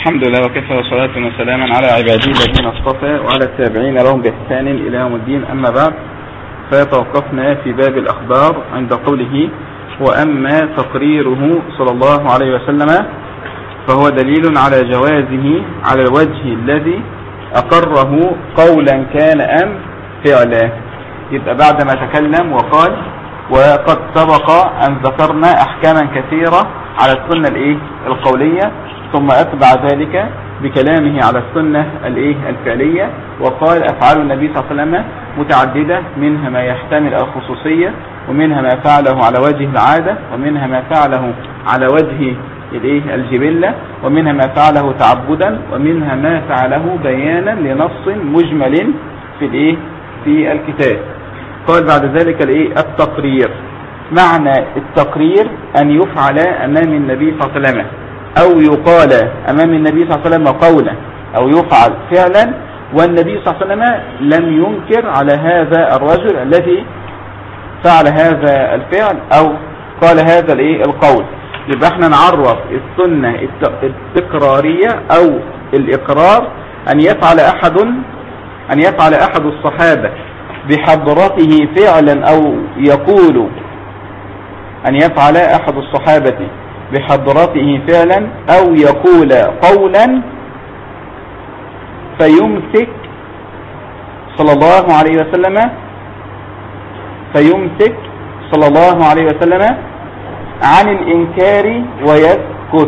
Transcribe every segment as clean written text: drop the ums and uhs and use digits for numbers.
الحمد لله وكفى وصلاة وسلاما على عباده الذين اصطفى وعلى التابعين لهم بإحسان إلى يوم الدين. أما بعد، فتوقفنا في باب الأخبار عند قوله: وأما تقريره صلى الله عليه وسلم فهو دليل على جوازه على الوجه الذي أقره قولا كان أم فعلا. يبقى بعد ما تكلم وقال: وقد سبق أن ذكرنا أحكاما كثيرة على السنة القولية، ثم أتبع ذلك بكلامه على السنة الفعلية، وقال: أفعال النبي صلى الله عليه وسلم متعددة، منها ما يحتمل الخصوصية، ومنها ما فعله على وجه العادة، ومنها ما فعله على وجه الجبلة، ومنها ما فعله تعبدا، ومنها ما فعله بيانا لنص مجمل في الكتاب. قال بعد ذلك التقرير. معنى التقرير أن يفعل أمام النبي صلى الله عليه وسلم، أو يقال أمام النبي صلى الله عليه وسلم قولا، أو يفعل فعلا، والنبي صلى الله عليه وسلم لم ينكر على هذا الرجل الذي فعل هذا الفعل أو قال هذا القول. يبقى احنا نعرف السنة التكرارية أو الإقرار أن يفعل أحد الصحابة بحضرته فعلا، أو يقول أن يفعل أحد الصحابة بحضرته فعلا، أو يقول قولا فيمسك صلى الله عليه وسلم عن الإنكار ويسكت.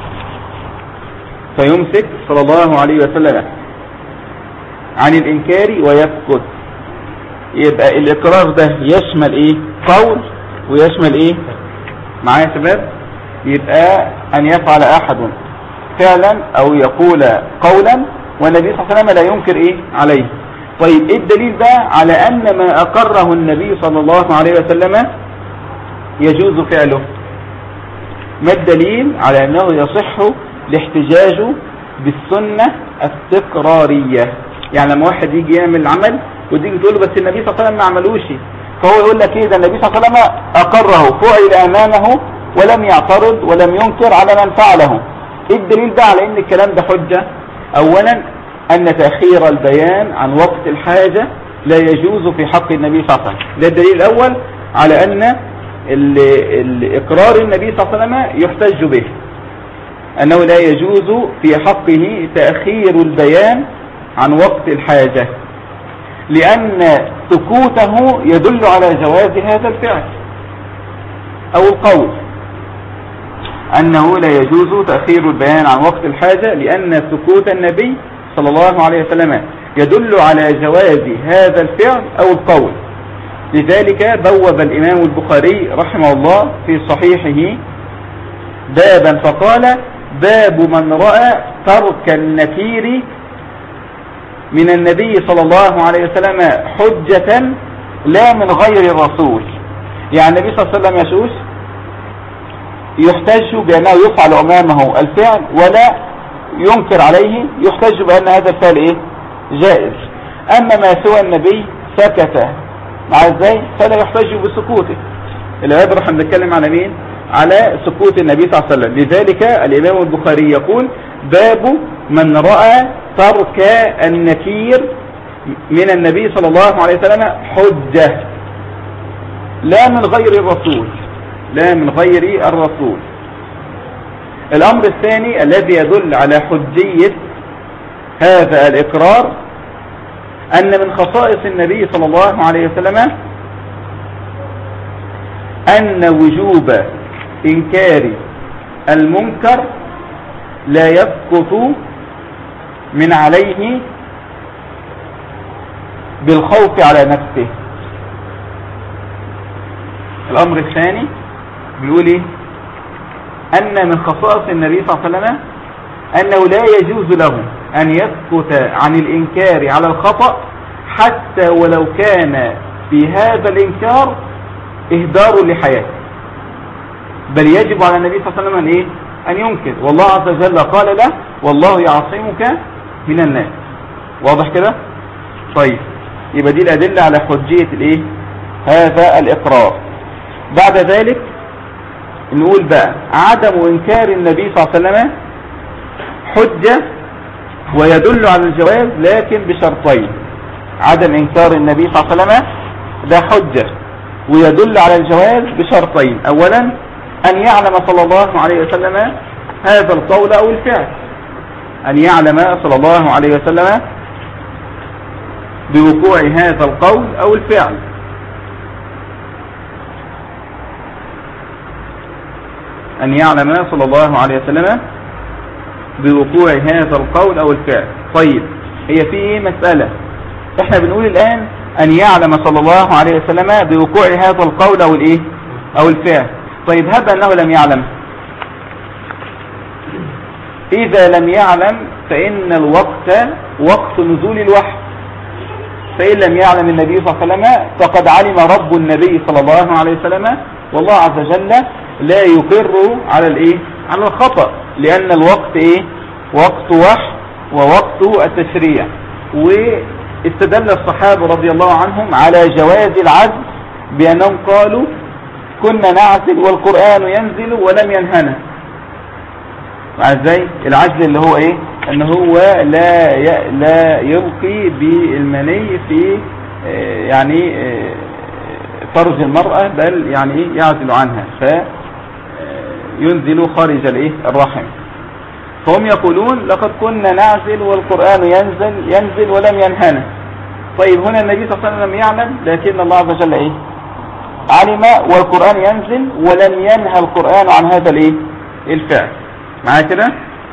فيمسك صلى الله عليه وسلم عن الإنكار ويسكت. يبقى الإقرار ده يشمل قول ويشمل معايا يا شباب؟ يبقى أن يفعل أحد فعلا أو يقول قولا والنبي صلى الله عليه وسلم لا ينكر عليه. طيب ايه الدليل بقى على أن ما أقره النبي صلى الله عليه وسلم يجوز فعله؟ ما الدليل على أنه يصح الاحتجاج بالسنة التكرارية؟ يعني لما واحد يجي يعمل عمل وتيجي تقول له بس النبي صلى الله عليه وسلم ما عملوش، فهو يقول لك ده النبي صلى الله عليه وسلم أقره، فعل أمامه ولم يعترض ولم ينكر على من فعله. ايه الدليل بقى على ان الكلام ده حجة؟ اولا ان تأخير البيان عن وقت الحاجة لا يجوز في حق النبي صلى الله عليه وسلم. ده الدليل الاول على ان الاقرار النبي صلى الله عليه وسلم يحتج به، انه لا يجوز في حقه تأخير البيان عن وقت الحاجة، لان سكوته يدل على جواز هذا الفعل او القول. أنه لا يجوز تأخير البيان عن وقت الحاجة لأن سكوت النبي صلى الله عليه وسلم يدل على جواز هذا الفعل أو القول. لذلك بوب الإمام البخاري رحمه الله في صحيحه بابا فقال: باب من رأى ترك النكير من النبي صلى الله عليه وسلم حجة لا من غير الرسول. يعني النبي صلى الله عليه وسلم يشوش يحتج بأنه يفعل أمامه الفعل ولا ينكر عليه، يحتج بأن هذا الفعل جائز. أما ما سوى النبي سكت مع ازاي فلا يحتج بسكوته. الآيات راح نتكلم على مين؟ على سكوت النبي صلى الله عليه وسلم. لذلك الإمام البخاري يقول: باب من رأى ترك النكير من النبي صلى الله عليه وسلم حجة لا من غير الرسول، لا من غير الرسول. الأمر الثاني الذي يدل على حجية هذا الإقرار أن من خصائص النبي صلى الله عليه وسلم أن وجوب إنكار المنكر لا يسقط من عليه بالخوف على نفسه. الأمر الثاني بيقول أن من خصائص النبي صلى الله عليه وسلم أنه لا يجوز له أن يسكت عن الإنكار على الخطأ حتى ولو كان في هذا الإنكار إهدار لحياته، بل يجب على النبي صلى الله عليه وسلم أن ينكر، والله عز وجل قال له: والله يعصمك من الناس. واضح كده؟ طيب، يبقى دي الأدلة على حجية هذا الإقرار. بعد ذلك نقول بقى عدم إنكار النبي صلى الله عليه وسلم حجة ويدل على الجواز لكن بشرطين. عدم إنكار النبي صلى الله عليه وسلم ده حجة ويدل على الجواز بشرطين. أولا أن يعلم صلى الله عليه وسلم هذا القول أو الفعل، أن يعلم صلى الله عليه وسلم بوقوع هذا القول أو الفعل. أن يعلم صلى الله عليه وسلم بوقوع هذا القول أو الفعل. طيب هي في مسألة، احنا بنقول الآن أن يعلم صلى الله عليه وسلم بوقوع هذا القول أو الإيه أو الفعل. طيب هب أنه لم يعلم. إذا لم يعلم فإن الوقت وقت نزول الوحي، فإن لم يعلم النبي صلى الله عليه وسلم فقد علم رب النبي صلى الله عليه وسلم، والله عز وجل لا يقر على الإيه على الخطأ، لأن الوقت إيه وقت وحي ووقت التشريع. واستدل الصحابة رضي الله عنهم على جواز العزل بأنهم قالوا كنا نعزل والقرآن ينزل ولم ينهنا. ازاي العزل اللي هو ايه؟ ان هو لا يلقي بالمني في يعني فرج المرأة، بل يعني ايه يعزل عنها فينزل خارج الايه الرحم. فهم يقولون لقد كنا نعزل والقرآن ينزل ولم ينهنا. طيب هنا النبي صلى الله عليه وسلم يعلم، لكن الله عز وجل ايه علم والقرآن ينزل ولم ينهى القرآن عن هذا الايه الفعل. معايا كده؟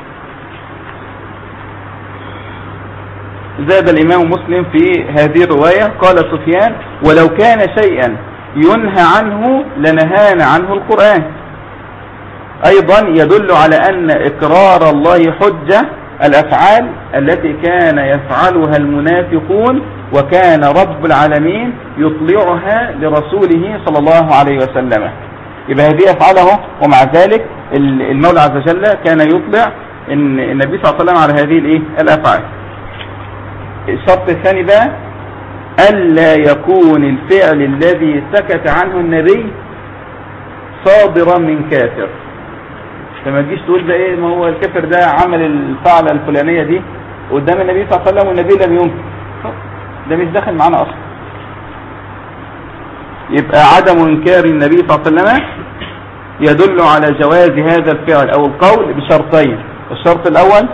زاد الإمام مسلم في هذه الرواية قال سفيان ولو كان شيئا ينهى عنه لنهانا عنه القرآن. أيضا يدل على أن إقرار الله حجة الأفعال التي كان يفعلها المنافقون وكان رب العالمين يطلعها لرسوله صلى الله عليه وسلم. يبقى هذه أفعاله، ومع ذلك المولى عز وجل كان يطلع النبي صلى الله عليه وسلم على هذه الايه الأفعال. الشرط الثاني بقى ألا يكون الفعل الذي سكت عنه النبي صادرا من كافر. فما تجيش تقول ده ايه، ما هو الكافر ده عمل الفعلة الفلانية دي قدام النبي صلى الله عليه وسلم والنبي لم ينكر، ده مش داخل معنا اصلا. يبقى عدم انكار النبي صلى الله عليه وسلم يدل على جواز هذا الفعل او القول بشرطين. الشرط الاول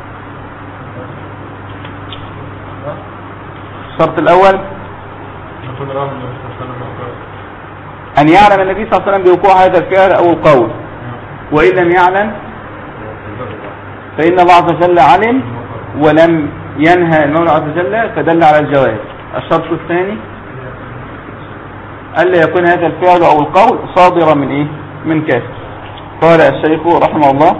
ان يعلم النبي صلى الله عليه وسلم بوقوع هذا الفعل او القول، وان لم يعلم فان الله عز وجل علم ولم ينهى المولى عز وجل فدل على الجواز. الشرط الثاني ألا يكون هذا الفعل أو القول صادرا من إيه؟ من كافر. قال الشيخ رحمه الله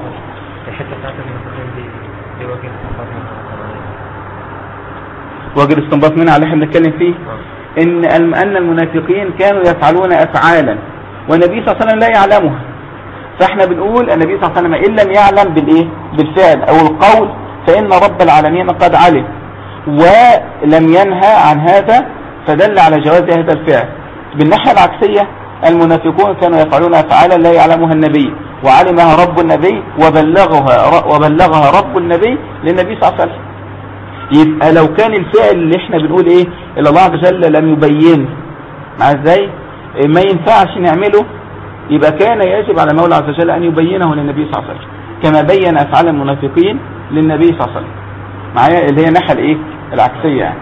وجه الاستنباط منها اللي احنا بنتكلم فيه أن المنافقين كانوا يفعلون أفعالا والنبي صلى الله عليه وسلم لا يعلمها. فاحنا بنقول النبي صلى الله عليه وسلم إن لم يعلم بالإيه؟ بالفعل أو القول فإن رب العالمين قد علم ولم ينهى عن هذا فدل على جواز هذا الفعل. بالناحية العكسية المنافقون كانوا يفعلون أفعالا لا يعلمها النبي وعلمها رب النبي وبلغها رب النبي للنبي صلى الله عليه وسلم. يبقى لو كان الفعل اللي احنا بنقول ايه اللي الله عز وجل لم يبين مع ازاي ما ينفعش نعمله، يبقى كان يجب على المولى عز وجل ان يبينه للنبي صلى الله عليه وسلم كما بين افعال المنافقين للنبي صلى الله عليه وسلم. معايا اللي هي الناحية الايه العكسية يعني.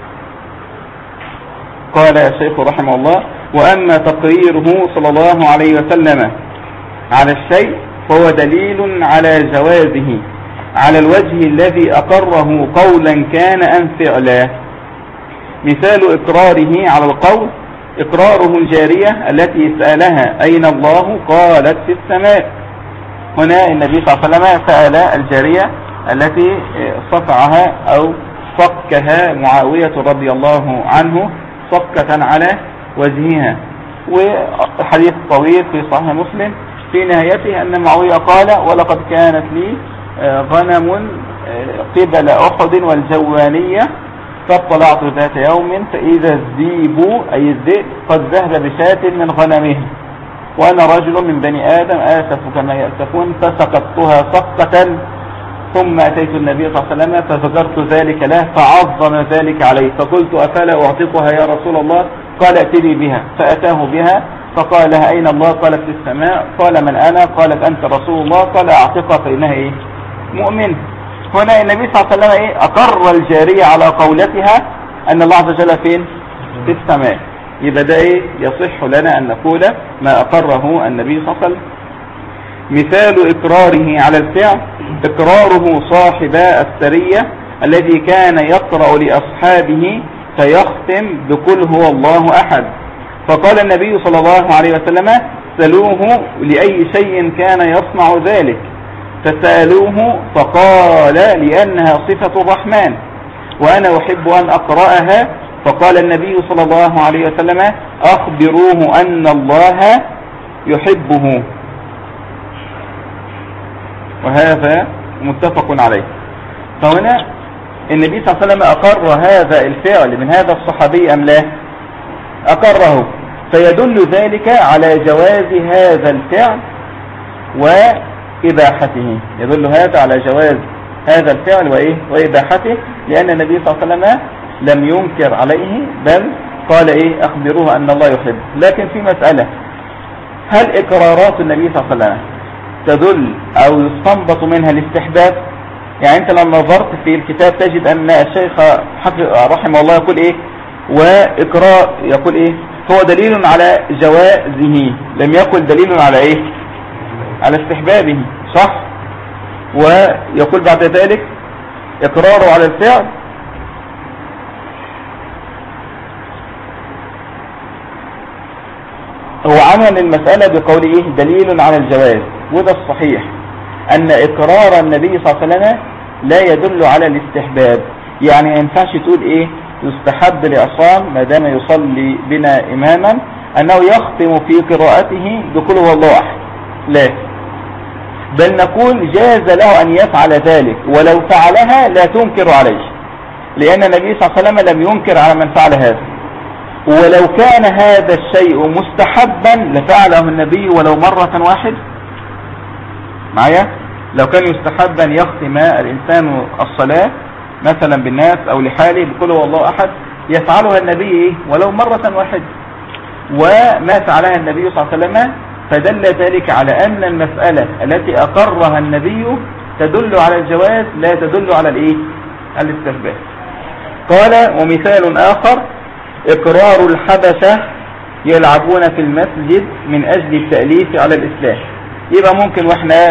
قال الشيخ رحمه الله وأما تقريره صلى الله عليه وسلم على الشيء فهو دليل على جوازه على الوجه الذي أقره قولا كان أم فعلا. مثال إقراره على القول إقراره الجارية التي سألها أين الله قالت في السماء. هنا النبي صلى الله عليه وسلم سأل الجارية التي صفعها أو صكها معاوية رضي الله عنه صكة على وجهها. وحديث طويل في صحيح مسلم في نهايته أن معاوية قال ولقد كانت لي غنم قبل أحد والجوانية فاطلعت ذات يوم فإذا الذيب أي الذئب قد ذهب بشاة من غنمه وأنا رجل من بني آدم آسف كما يأسفون فسقطتها سقة ثم أتيت النبي صلى الله عليه وسلم فذكرت ذلك له فعظم ذلك عليه، فقلت أفلا أعتقها يا رسول الله؟ قال ائتني بها، فأتاه بها فقال لها أين الله؟ قالت في السماء. قال من أنا؟ قالت أنت رسول الله. قال أعتقها فإنها مؤمن. هنا النبي صلى الله عليه وسلم أقر الجارية على قولتها أن الله عز وجل فين؟ في السماء. يبقى ده يصح لنا أن نقول ما أقره النبي صلى الله عليه وسلم. مثال إقراره على الفعل إقراره صاحب السرية الذي كان يقرأ لأصحابه فيختم بقل هو الله أحد، فقال النبي صلى الله عليه وسلم سألوه لأي شيء كان يصنع ذلك، فسألوه فقال لأنها صفة الرحمن وأنا أحب أن أقرأها، فقال النبي صلى الله عليه وسلم أخبروه أن الله يحبه. وهذا متفق عليه. فهنا النبي صلى الله عليه وسلم أقر هذا الفعل من هذا الصحابي أم لا؟ أقره، فيدل ذلك على جواز هذا الفعل وإباحته، يدل هذا على جواز هذا الفعل وإباحته، لأن النبي صلى الله عليه وسلم لم ينكر عليه بل قال أخبروه أن الله يحب. لكن في مسألة، هل إقرارات النبي صلى الله عليه وسلم تدل أو يستنبط منها الاستحباب؟ يعني أنت لما نظرت في الكتاب تجد أن الشيخ رحمه الله يقول وإقرار يقول هو دليل على جوازه، لم يقل دليل على على استحبابه، صح؟ ويقول بعد ذلك إقراره على الفعل هو عمل المسألة بقوله دليل على الجواز، وده الصحيح أن إقرار النبي صلى الله عليه وسلم لا يدل على الاستحباب. يعني ما ينفعش تقول يستحب لعصام ما دام يصلي بنا إماما أنه يختم في قراءته بقول هو الله أحد، لا، بل نقول جاز له أن يفعل ذلك، ولو فعلها لا تنكر عليه، لأن النبي صلى الله عليه وسلم لم ينكر على من فعل هذا. ولو كان هذا الشيء مستحبا لفعله النبي ولو مرة واحدة معايا. لو كان يستحبا يختم الإنسان الصلاة مثلا بالناس أو لحاله بقول هو الله أحد يفعلها النبي ولو مرة واحدة، وما فعلها النبي صلى الله عليه وسلم، فدل ذلك على أن المسألة التي أقرها النبي تدل على الجواز لا تدل على الاستحباب. قال ومثال آخر إقرار الحبشة يلعبون في المسجد من أجل التأليف على الإسلام. يبقى ممكن واحنا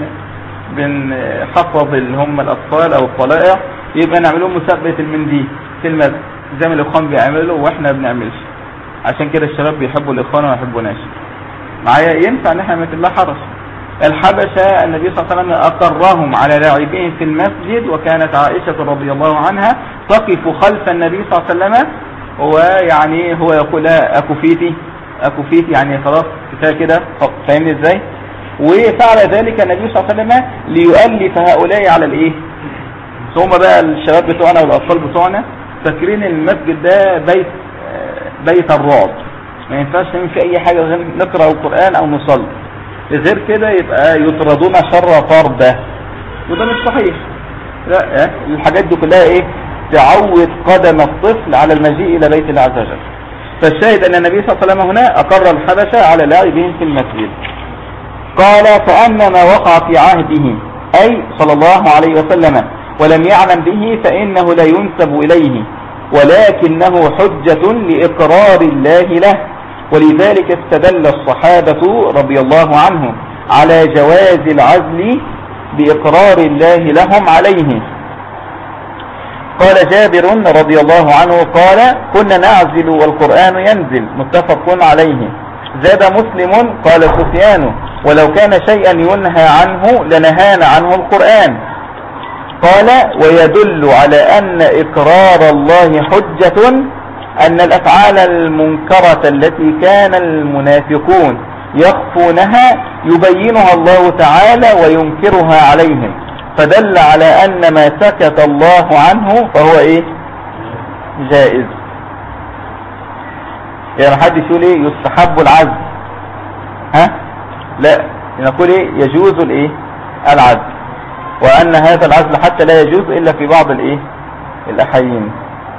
بنحفظ اللي هم الأطفال أو الطلائع يبقى نعملهم مسابقة المنديل في المسجد زي ما الإخوان بيعملوا وإحنا بنعملش، عشان كده الشباب بيحبوا الإخوان وما يحبوناش معايا. ينفع ان احنا مثل لا حرج. الحبشة النبي صلى الله عليه وسلم أقرهم على لاعبين في المسجد، وكانت عائشة رضي الله عنها تقف خلف النبي صلى الله عليه وسلم ويعني هو يقول أكفيتي يعني خلاص كفاية كده، فاهمني ازاي؟ وفعل ذلك النبي صلى الله عليه وسلم ليؤلف هؤلاء على ثم بقى الشباب بتوعنا والأطفال بتوعنا فاكرين المسجد ده بيت الرعب، ما ينفعش نعمل في اي حاجة غير نقرأ القرآن او نصلي، غير كده يبقى يطردون شر طردة، وده مش صحيح. لا، الحاجات دي كلها تعود قدم الطفل على المجيء الى بيت الله عز وجل. فالشاهد ان النبي صلى الله عليه وسلم هنا اقر الحبشة على لاعبهم في المسجد. قال فأما ما وقع في عهده اي صلى الله عليه وسلم ولم يعلم به فانه لا ينسب اليه، ولكنه حجة لإقرار الله له، ولذلك استدل الصحابة رضي الله عنهم على جواز العزل بإقرار الله لهم عليه. قال جابر رضي الله عنه قال كنا نعزل والقرآن ينزل، متفق عليه. زاد مسلم قال سفيان ولو كان شيئا ينهى عنه لنهانا عنه القرآن. قال ويدل على أن إقرار الله حجة أن الأفعال المنكرة التي كان المنافقون يخفونها يبينها الله تعالى وينكرها عليهم، فدل على أن ما سكت الله عنه فهو جائز. يعني حد يقول يستحب العزل، لا نقول يجوز العزل. وأن هذا العزل حتى لا يجوز إلا في بعض الإيه الأحايين.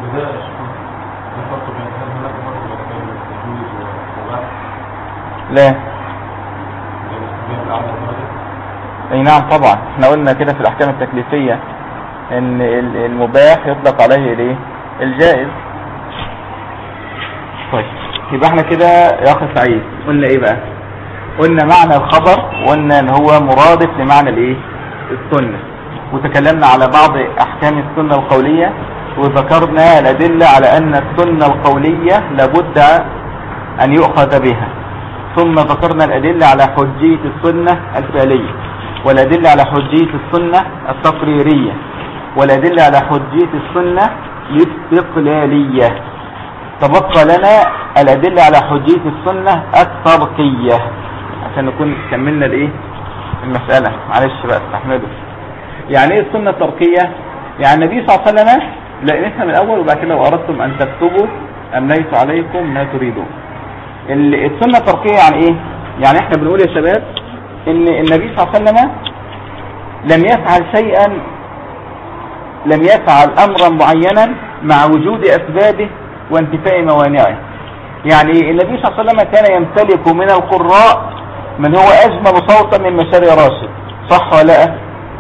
لا اي نعم طبعا، احنا قلنا كده في الأحكام التكليفية ان المباح يطلق عليه الايه الجائز. طيب يبقى احنا كده يا اخي سعيد قلنا ايه بقى؟ قلنا معنى الخبر، وقلنا ان هو مرادف لمعنى الايه السنة، وتكلمنا على بعض احكام السنة القولية، وذكرنا الادلة على ان السنة القولية لابد ان يؤخذ بها، ثم ذكرنا الادلة على حجية السنة الفعلية، والادلة على حجية السنة التقريرية، والادلة على حجية السنة الاستقلالية. تبقى لنا الادلة على حجية السنة التركية عشان نكون كملنا الايه المسألة. معلش بقى استحملوا. يعني ايه السنة التركية؟ يعني النبي صلى الله عليه وسلم، لا نفهم الاول وبعد كده لو اردتم ان تكتبوا امليت عليكم ما تريدون. السنة التركية يعني ايه؟ يعني احنا بنقول يا شباب ان النبي صلى الله عليه وسلم لم يفعل شيئا، لم يفعل امرا معينا مع وجود اسبابه وانتفاء موانعه. يعني النبي صلى الله عليه وسلم كان يمتلك من القراء من هو اجمل صوتا من مشاري راشد، صح ولا لا؟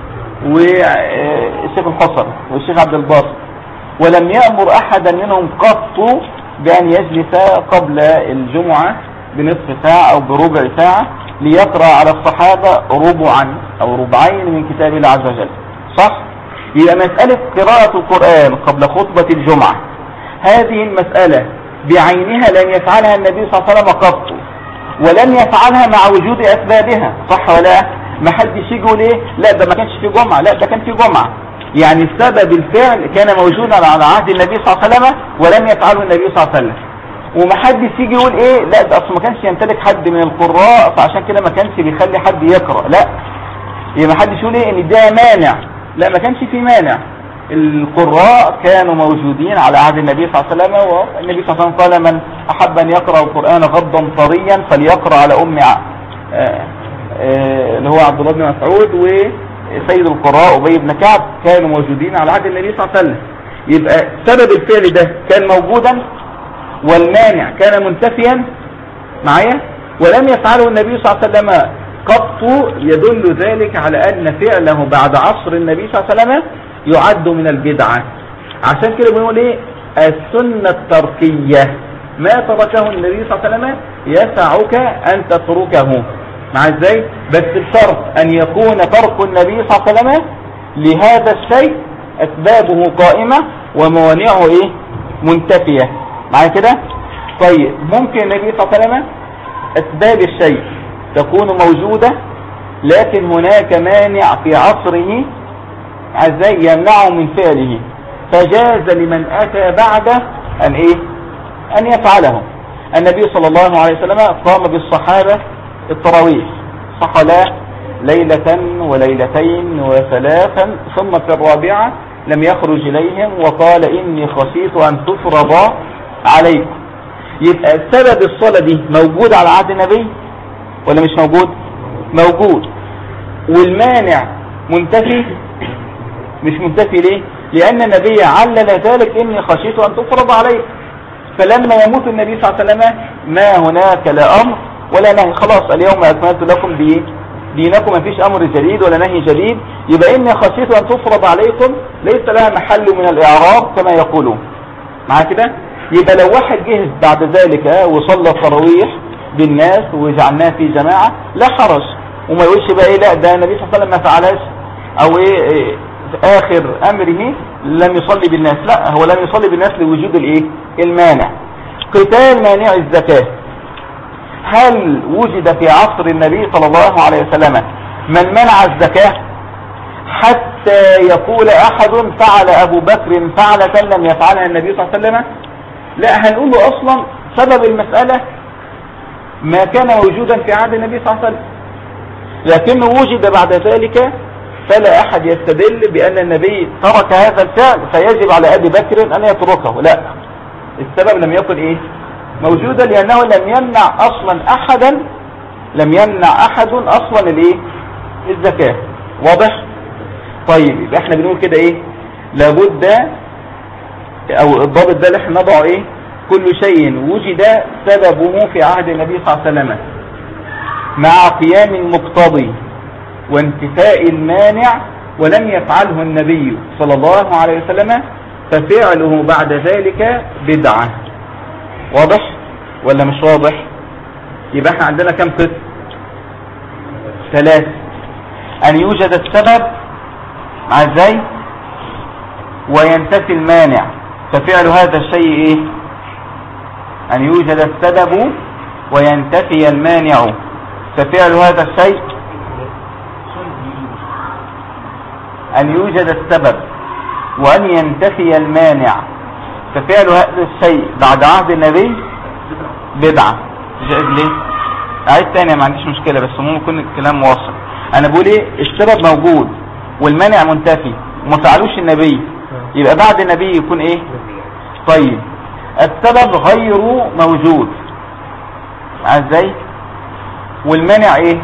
والشيخ الحصري والشيخ عبد الباسط، ولم يأمر احدا منهم قط بان يجلس قبل الجمعة بنصف ساعة او بربع ساعة ليقرأ على الصحابة ربعا او ربعين من كتاب الله عز وجل، صح؟ يبقى مسألة قراءة القرآن قبل خطبة الجمعة هذه المسألة بعينها لم يفعلها النبي صلى الله عليه وسلم قط، ولم يفعلها مع وجود أسبابها، صح ولا؟ ما حدش يقول ايه لا ده ما كانش في جمعة، لا ده كان في جمعة. يعني سبب الفعل كان موجودا على عهد النبي صلى الله عليه وسلم ولم يفعله النبي صلى الله عليه وسلم. وما حدش يجي يقول ايه لا ده اصلا ما كانش يمتلك حد من القراء فعشان كده ما كانش بيخلي حد يقرأ، لا. يبقى ما حدش يقول ايه ان ده مانع، لا ما كانش في مانع. القراء كانوا موجودين على عهد النبي صلى الله عليه وسلم، والنبي صلى الله عليه وسلم قال من احب ان يقرأ القرآن غضا طريا فليقرأ على اللي هو عبد الله بن مسعود، وسيد القراء أبي بن كعب كانوا موجودين على عهد النبي صلى الله عليه وسلم. يبقى سبب الفعل ده كان موجودا والمانع كان منتفيا معايا، ولم يفعله النبي صلى الله عليه وسلم قط، يدل ذلك على أن فعله بعد عصر النبي صلى الله عليه وسلم يعد من البدعة. عشان كده بنقول ايه السنة التركية، ما تركه النبي صلى الله عليه وسلم يسعك أن تتركه، مع ازاي؟ بس بشرط أن يكون ترك النبي صلى الله عليه وسلم لهذا الشيء أسبابه قائمة وموانعه ايه منتفية، مع كده؟ طيب ممكن النبي صلى الله عليه وسلم أسباب الشيء تكون موجودة لكن هناك مانع في عصره ازاي يمنعه من فعله، فجاز لمن أتى بعده أن إيه أن يفعله. النبي صلى الله عليه وسلم قام بالصحابة التراويح، صح لا؟ ليلة وليلتين وثلاثا، ثم في الرابعة لم يخرج إليهم وقال إني خشيت أن تفرض عليكم. يبقى سبب الصلاة دي موجود على عهد النبي ولا مش موجود؟ موجود. والمانع منتفي؟ مش منتفي. ليه؟ لأن النبي علل ذلك إني خشيت أن تفرض عليكم. فلما يموت النبي صلى الله عليه وسلم ما هناك لا أمر ولا نهي، خلاص اليوم أكملت لكم دينكم، ما فيش أمر جديد ولا نهي جديد. يبقى إني خشيت أن تفرض عليكم ليس لها محل من الإعراب كما يقولون، مع كده؟ يبقى لو واحد جه بعد ذلك وصلى التراويح بالناس وجعلناه في جماعة لا حرج، وما يقولش بقى ايه لا ده النبي صلى الله عليه وسلم ما فعلش او ايه اخر امره لم يصلي بالناس، لا هو لم يصلي بالناس لوجود الايه المانع. قتال مانع الزكاة، هل وجد في عصر النبي صلى الله عليه وسلم من منع الزكاة حتى يقول احد فعل ابو بكر فعلة لم يفعلها النبي صلى الله عليه وسلم؟ لا، هنقول له اصلا سبب المسألة ما كان موجودا في عهد النبي صلى الله عليه وسلم، لكنه وجد بعد ذلك، فلا احد يستدل بان النبي ترك هذا الفعل فيجب على ابي بكر ان يتركه، لا، السبب لم يكن ايه موجودا، لانه لم يمنع احد اصلا الايه الزكاة. واضح؟ طيب يبقى احنا بنقول كده ايه؟ لابد، او الضابط ده اللي احنا نضعه ايه؟ كل شيء وجد سببه في عهد النبي صلى الله عليه وسلم مع قيام المقتضي وانتفاء المانع ولم يفعله النبي صلى الله عليه وسلم ففعله بعد ذلك بدعة. واضح ولا مش واضح؟ يبقى احنا عندنا كم قسم؟ 3. ان يوجد السبب مع ازاي وينتفي المانع ففعل هذا الشيء ايه؟ ان يوجد السبب وينتفي المانع ففعل هذا الشيء، ان يوجد السبب وان ينتفي المانع ففعل هذا الشيء بعد عهد النبي بدعة. جائز ليه؟ عايز تاني ما عنديش مشكلة، بس ممكن يكون الكلام موصل. انا بقول ايه؟ السبب موجود والمانع منتفي وما فعلوش النبي، يبقى بعد النبي يكون ايه؟ طيب السبب غير موجود ازاي والمانع ايه؟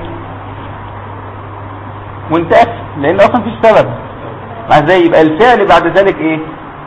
منتفي لان اصلا فيش سبب ازاي، يبقى الفعل بعد ذلك ايه؟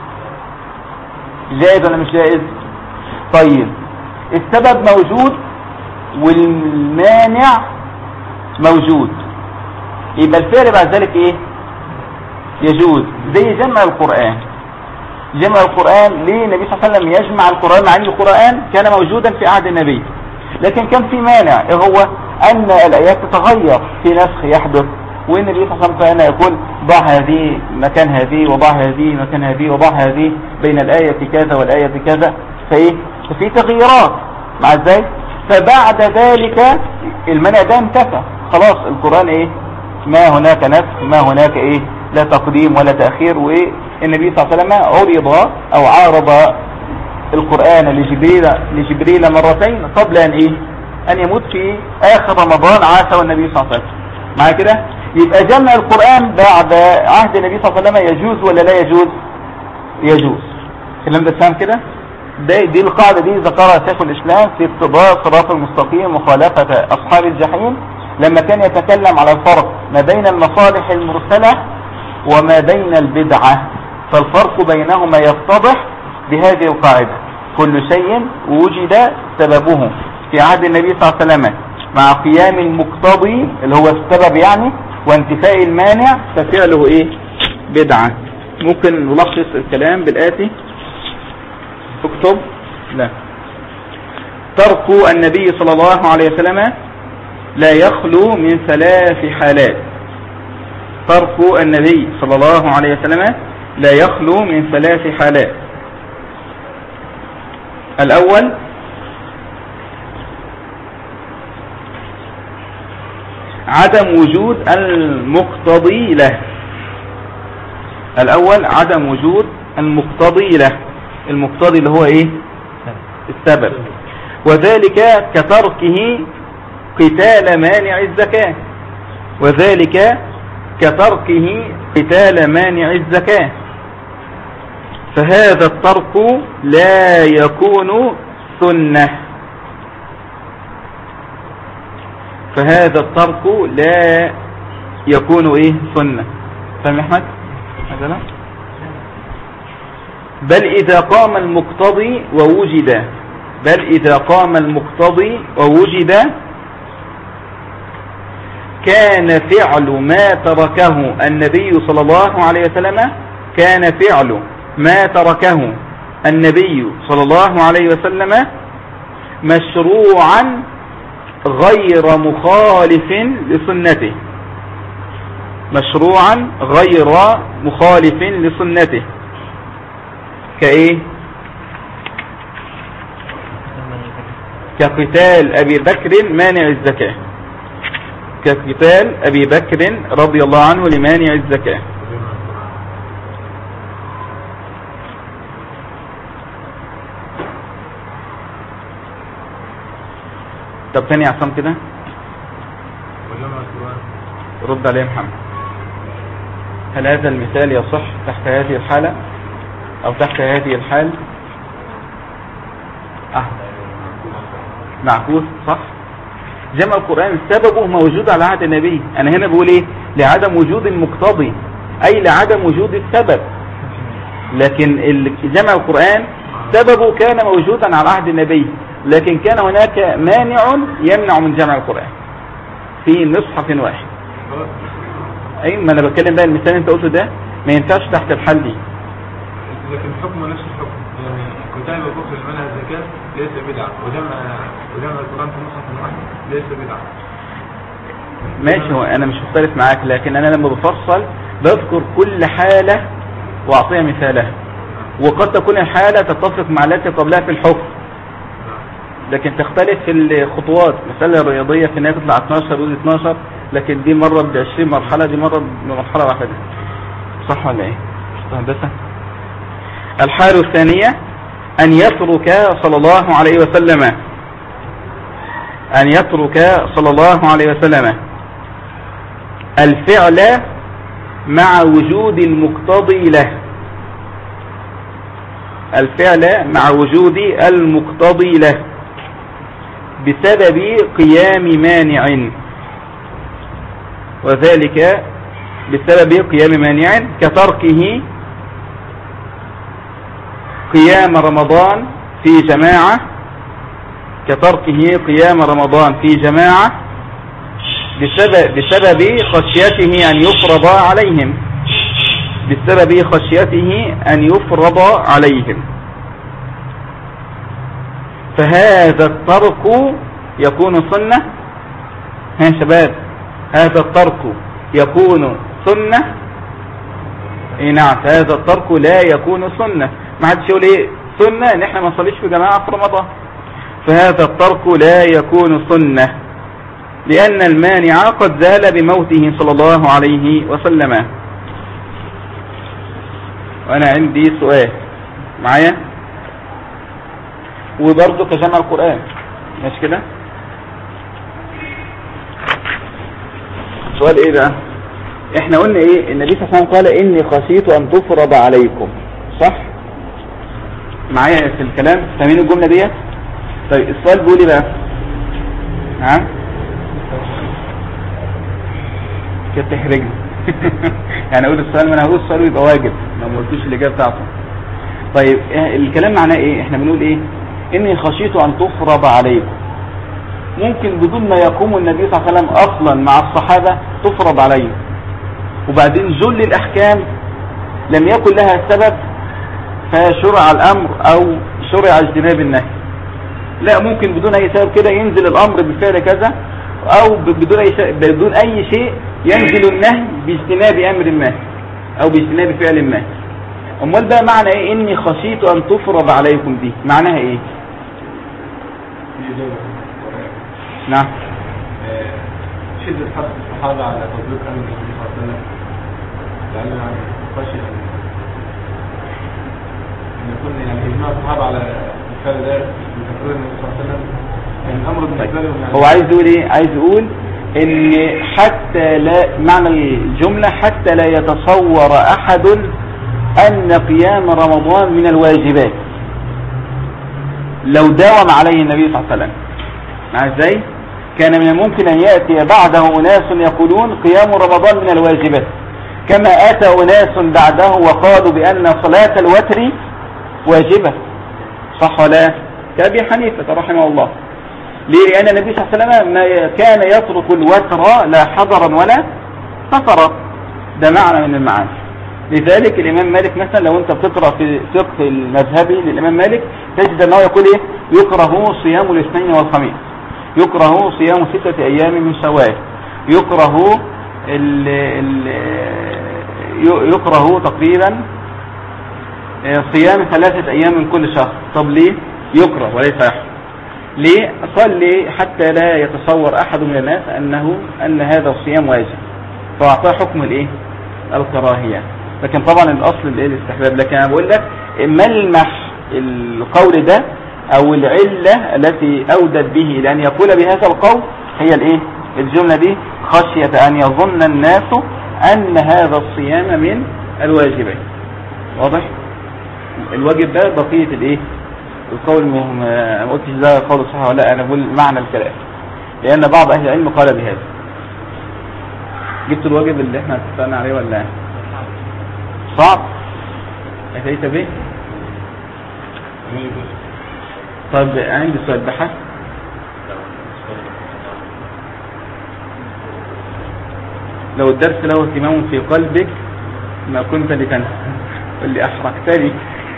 جائز ولا مش جائز؟ طيب السبب موجود والمانع موجود، يبقى الفعل بعد ذلك ايه؟ يجوز. زي جمع القرآن. جمع القرآن ليه النبي صلى الله عليه وسلم يجمع القرآن مع ان القرآن كان موجودا في عهد النبي، لكن كان في مانع ايه هو؟ ان الايات تتغير، في نسخ يحدث، وان النبي صلى الله عليه وسلم كان يقول ضع هذه مكان هذه وضع هذه مكان هذه وضع هذه بين الآية كذا والآية كذا، فايه؟ ففي تغييرات مع ازاي؟ فبعد ذلك المانع ده انتفى خلاص. القرآن ايه؟ ما هناك نسخ، ما هناك ايه؟ لا تقديم ولا تأخير. وايه؟ النبي صلى الله عليه وسلم عرض او عارض القرآن لجبريل مرتين قبل ان ايه؟ ان يموت في اخر رمضان عاش والنبي صلى الله عليه وسلم. مع كده يبقى جمع القرآن بعد عهد النبي صلى الله عليه وسلم يجوز ولا لا يجوز؟ يجوز. الكلام ده فهم كده؟ دي القاعدة دي ذكرها شيخ الإسلام في اقتضاء صراط المستقيم مخالفة أصحاب الجحيم، لما كان يتكلم على الفرق ما بين المصالح المرسلة وما بين البدعة، فالفرق بينهما يتضح بهذه القاعدة: كل شيء وجد سببه في عهد النبي صلى الله عليه وسلم مع قيام المقتضي اللي هو السبب يعني وانتفاء المانع ففعله ايه؟ بدعة. ممكن نلخص الكلام بالآتي. اكتب. لا، ترك النبي صلى الله عليه وسلم لا يخلو من 3 حالات. ترك النبي صلى الله عليه وسلم لا يخلو من 3 حالات. الأول عدم وجود المقتضي له. الأول عدم وجود المقتضي له. المقتضي اللي هو ايه؟ السبب. وذلك كتركه قتال مانع الزكاة. وذلك كتركه قتال مانع الزكاة. فهذا الترك لا يكون سنة. فهذا الترك لا يكون ايه؟ سنة. فهم يا احمد؟ هذا لا. بل إذا قام المقتضي ووجد، بل إذا قام المقتضي ووجد كان فعل ما تركه النبي صلى الله عليه وسلم، كان فعل ما تركه النبي صلى الله عليه وسلم مشروعا غير مخالف لسنته. مشروعا غير مخالف لسنته. كايه؟ كقتال ابي بكر مانع الزكاة. كقتال ابي بكر رضي الله عنه لمانع الزكاة. طب تاني يا عصام كده رد عليه محمد. هل هذا المثال يصح تحت هذه الحالة او تحت هذه الحال؟ معكوس صح. جمع القرآن سببه موجود على عهد النبي. انا هنا بقول ايه؟ لعدم وجود المقتضي. أي لعدم وجود السبب. لكن جمع القرآن سببه كان موجودا على عهد النبي، لكن كان هناك مانع يمنع من جمع القرآن في مصحف واحد. أي ما أنا بتكلم بقى المثال انت قلته ده ما ينفعش تحت الحل دي. لكن الحكم نفس الحكم، يعني كتاب الكفر المنع الزكاة ليس بدعة، وجمع القرآن في مصحف واحد ليس بدعة. ماشي، هو أنا مش مختلف معاك، لكن أنا لما بفصل بذكر كل حالة وأعطيها مثالها، وقد تكون الحالة تتفق مع التي قبلها في الحكم، لكن تختلف في الخطوات. مسألة رياضية في النهاية تطلع 12 وزي 12، لكن دي مرة ب20 مرحلة، دي مرة بمرحلة واحدة. صح ولا ايه؟ هندسة. الحالة الثانية أن يترك صلى الله عليه وسلم الفعل مع وجود المقتضي له، الفعل مع وجود المقتضي له بسبب قيام مانع، وذلك بسبب قيام مانع كتركه قيام رمضان في جماعة، بسبب خشيته أن يفرض عليهم، فهذا الترك يكون سنة. ها شباب، هذا الترك يكون سنة. اي نعم، هذا الترك لا يكون سنة. ما حدش يقول ايه سنة ان احنا ما نصليش في جماعة في رمضان، فهذا الترك لا يكون سنة، لأن المانع قد زال بموته صلى الله عليه وسلم. وأنا عندي سؤال معايا، وبرضه كجمع القرآن، مش كده؟ سؤال ايه بقى؟ احنا قلنا ايه؟ النبي صلى الله عليه وسلم قال اني خشيت ان تفرض عليكم، صح؟ معايا في الكلام؟ فاهمين الجملة ديت؟ طيب السؤال بيقول ايه بقى؟ ها؟ كده تحرجني. يعني اقول السؤال، ما انا هقول السؤال ويبقى واجب لو ما قلتوش الاجابه بتاعته. طيب الكلام معناه ايه؟ احنا بنقول ايه؟ اني خشيت ان تفرض عليكم، ممكن بدون ما يقوم النبي صلى الله عليه وسلم اصلا مع الصحابه تفرض عليهم، وبعدين جل الاحكام لم يكن لها سبب فشرع الامر او شرع اجتناب النهي. لا، ممكن بدون اي سبب كده ينزل الامر بفعل كذا، او بدون اي شيء ينزل النهي باجتناب امر ما او باجتناب فعل ما. امال بقى معنى ايه اني خشيت ان تفرض عليكم؟ دي معناها ايه؟ نعم، شدة حرص الصحابة على تطبيق امر النبي صلى الله عليه وسلم، لأنه خشية ان يكون يعني اجماع الصحابة على الفعل ده بتكرير النبي صلى الله عليه وسلم، يعني الامر بالنسبة لهم يعني. هو عايز يقول ايه؟ عايز يقول ان حتى لا، معنى الجملة حتى لا يتصور احد ان قيام رمضان من الواجبات لو داوم عليه النبي صلى الله عليه وسلم. مع ازاي؟ كان من الممكن ان يأتي بعده اناس يقولون قيام رمضان من الواجبات، كما اتى اناس بعده وقالوا بان صلاة الوتر واجبة، صح ولا؟ كأبي حنيفة رحمه الله. ليه؟ لأن النبي صلى الله عليه وسلم ما كان يترك الوتر لا حضرا ولا سفرا، ده معنى من المعاني. لذلك الإمام مالك مثلا لو أنت بتقرأ في فقه المذهبي للإمام مالك تجد أنه يقول إيه؟ يكره صيام الاثنين والخميس، يكره صيام 6 أيام من شوال، يكره تقريبا صيام 3 أيام من كل شهر. طب ليه يكره وليس يحرم؟ ليه؟ قال لي حتى لا يتصور أحد من الناس أن هذا الصيام واجب، فأعطاه حكم الإيه؟ الكراهية. لكن طبعا الأصل الإيه؟ الاستحباب. لكن أنا بقول لك ملمح القول ده أو العلة التي أودت به لأن يقول بهذا القول هي الإيه؟ الجملة دي خشية أن يظن الناس أن هذا الصيام من الواجبين. واضح؟ الواجب ده بقية الإيه؟ القول ما قلتش ده قول صحيح ولا لا، انا بقول معنى الكلام، لان بعض اهل العلم قال بهذا. جبت الواجب اللي احنا اتفقنا عليه ولا صعب. أتيت به؟ طيب عندي سؤال، بحث لو الدرس له اهتمام في قلبك ما كنت لتنسى اللي أحرقتني.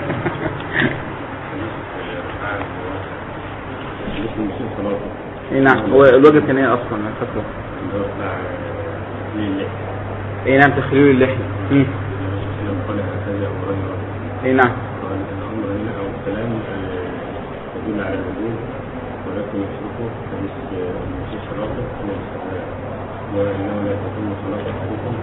اي نعم، هو الوجه كان ايه اصلا؟ انا فاكره اي نعم، تخليل اللحية. اي نعم. الامر هنا او الكلام يدل على الوجود ولكن يشركه حديث النبي صلى الله عليه وسلم وانه لا تكون صلاه احدكم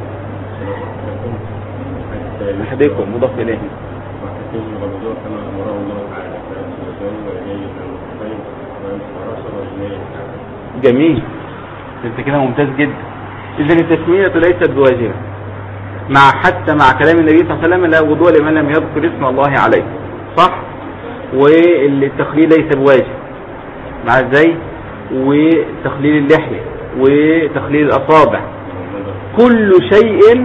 حتى احدكم مضاف اليه وحتى يبلغ الوضوء كما امره الله تعالى فيغسل وجهه ويديه الى المرفقين ويمسح راسه ورجليه. جميل، انت كده ممتاز جدا. اذا التسمية ليست بواجبة حتى مع كلام النبي صلى الله عليه وسلم لا وضوء لمن لم يذكر اسم الله عليه، صح؟ والتخليل ليس بواجب مع ازاي؟ وتخليل اللحية وتخليل الأصابع، كل شيء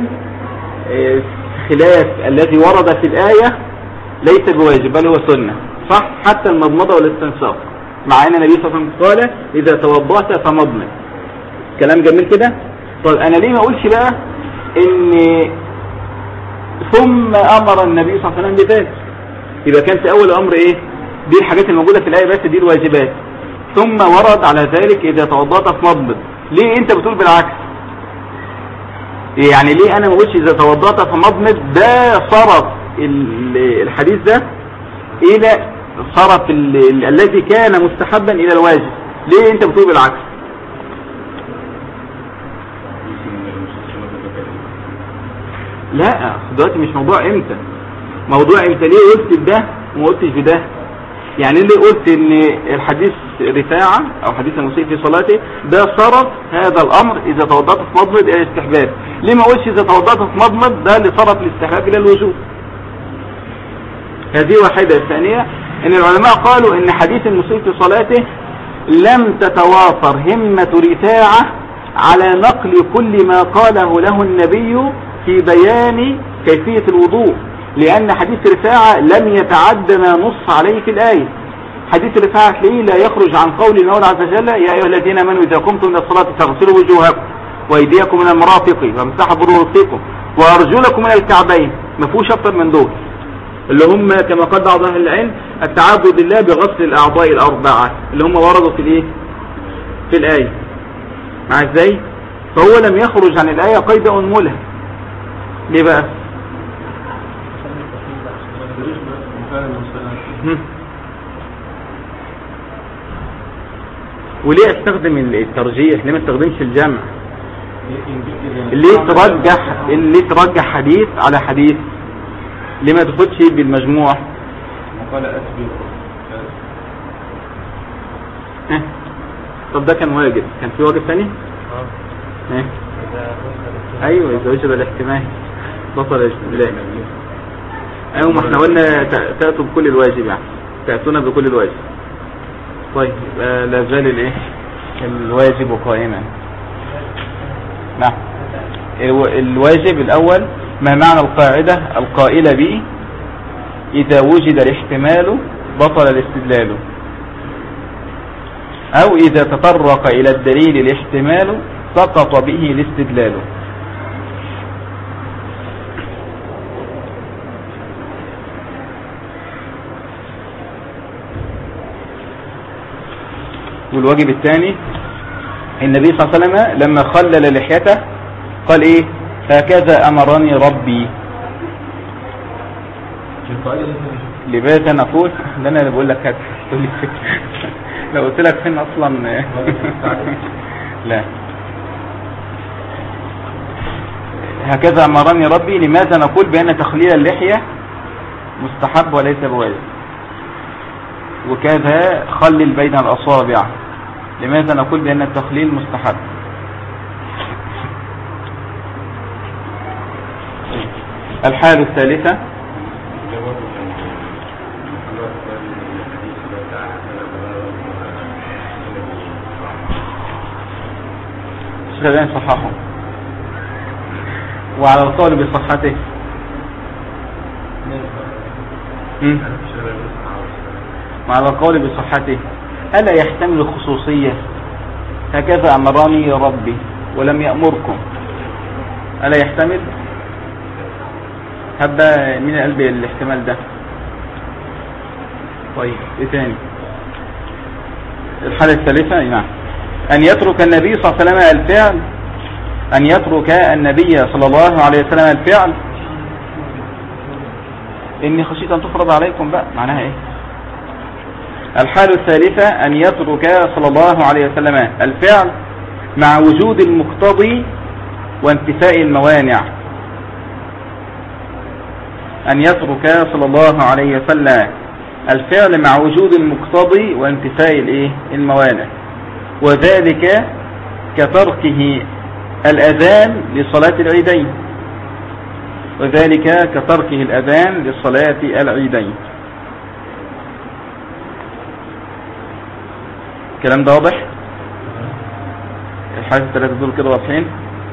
خلاف الذي ورد في الآية ليس بواجب بل هو سنة، صح؟ حتى المضمضة والاستنشاق، مع ان النبي صلى الله عليه وسلم قال اذا توضأت فمضمض. كلام جميل كده. طيب انا ليه ما اقولش بقى ان ثم امر النبي صلى الله عليه وسلم بذلك؟ يبقى كان في اول الامر ايه؟ دي الحاجات الموجودة في الآية بس، دي الواجبات، ثم ورد على ذلك اذا توضأت فمضمض. ليه انت بتقول بالعكس؟ يعني ليه انا ما اقولش اذا توضأت فمضمض؟ ده صرف الحديث ده الى صرف الذي كان مستحبا الى الواجب. ليه انت بتقول بالعكس؟ لا دلوقتي مش موضوع امتى، موضوع امتى. ليه قلت بده وما قلتش بده؟ يعني ليه قلت ان الحديث رفاعة او حديث المسيء في صلاته ده صرف هذا الامر اذا توضأت فمضمض الى الاستحباب؟ ليه ما قلتش اذا توضأت فمضمض ده اللي صرف الاستحباب الى الوجوب؟ هذه واحدة. الثانية ان العلماء قالوا ان حديث المسيء في صلاته لم تتوافر همة رفاعة على نقل كل ما قاله له النبي في بيان كيفية الوضوء، لأن حديث رفاعة لم يتعد ما نص عليه في الآية. حديث رفاعة تلاقيه لا يخرج عن قول المولى عز وجل يا أيها الذين آمنوا إذا قمتم إلى الصلاة فاغسلوا وجوهكم وأيديكم من المرافق وامسحوا برؤوسكم وأرجلكم من الكعبين. ما فيهوش أكتر من دول، اللي هم كما قال بعض أهل العلم التعبد لله بغسل الأعضاء الأربعة اللي هم وردوا في الإيه؟ في الآية. مع ازاي؟ فهو لم يخرج عن الآية قيد أنملة. ليه بقى؟ وليه استخدم الترجيح؟ ليه ما استخدمش الجمع؟ ليه ترجح حديث على حديث؟ ليه ما تاخدش بالمجموع؟ وقال أسبق. طب ده كان واجب، كان في واجب ثاني؟ ايوه اذا وجد الاحتمال بطل الاستدلال. ايوه ما احنا قلنا تأتوا بكل الواجب، يعني تأتون بكل الواجب. طيب لا زال الايه الواجب قائما. نعم الواجب الاول ما معنى القاعدة القائلة به اذا وجد الاحتمال بطل الاستدلال، او اذا تطرق الى الدليل الاحتمال سقط به الاستدلال. والواجب الثاني النبي صلى الله عليه وسلم لما خلل لحيته قال ايه؟ هكذا امرني ربي. لماذا نقول ده؟ انا اللي بقول لك هات تقول لي لو قلت لك فين اصلا لا. هكذا امرني ربي. لماذا نقول بان تخليل اللحية مستحب وليس بواجب؟ وكذا خلل بين الاصابع. لماذا نقول بان التخليل مستحب؟ الحالة الثالثة خلينا نصححه وعلى القول بصحته مع القول بصحته ألا يحتمل الخصوصية؟ هكذا أمرني ربي ولم يأمركم، ألا يحتمل؟ هبا من قلب الاحتمال ده. طيب ايه تاني؟ الحالة الثالثة نعم أن يترك النبي صلى الله عليه وسلم الفعل، أن يترك النبي صلى الله عليه وسلم الفعل. إني خشيت أن تفرض عليكم بقى معناها إيه؟ الحالة الثالثة أن يترك صلى الله عليه وسلم الفعل مع وجود المقتضي وانتفاء الموانع. أن يترك صلى الله عليه وسلم الفعل مع وجود المقتضي وانتفاء الموانع، وذلك كتركه الأذان لصلاة العيدين، وذلك كتركه الأذان لصلاة العيدين. الكلام ده واضح؟ الحاجة الثلاثة دول كده واضحين؟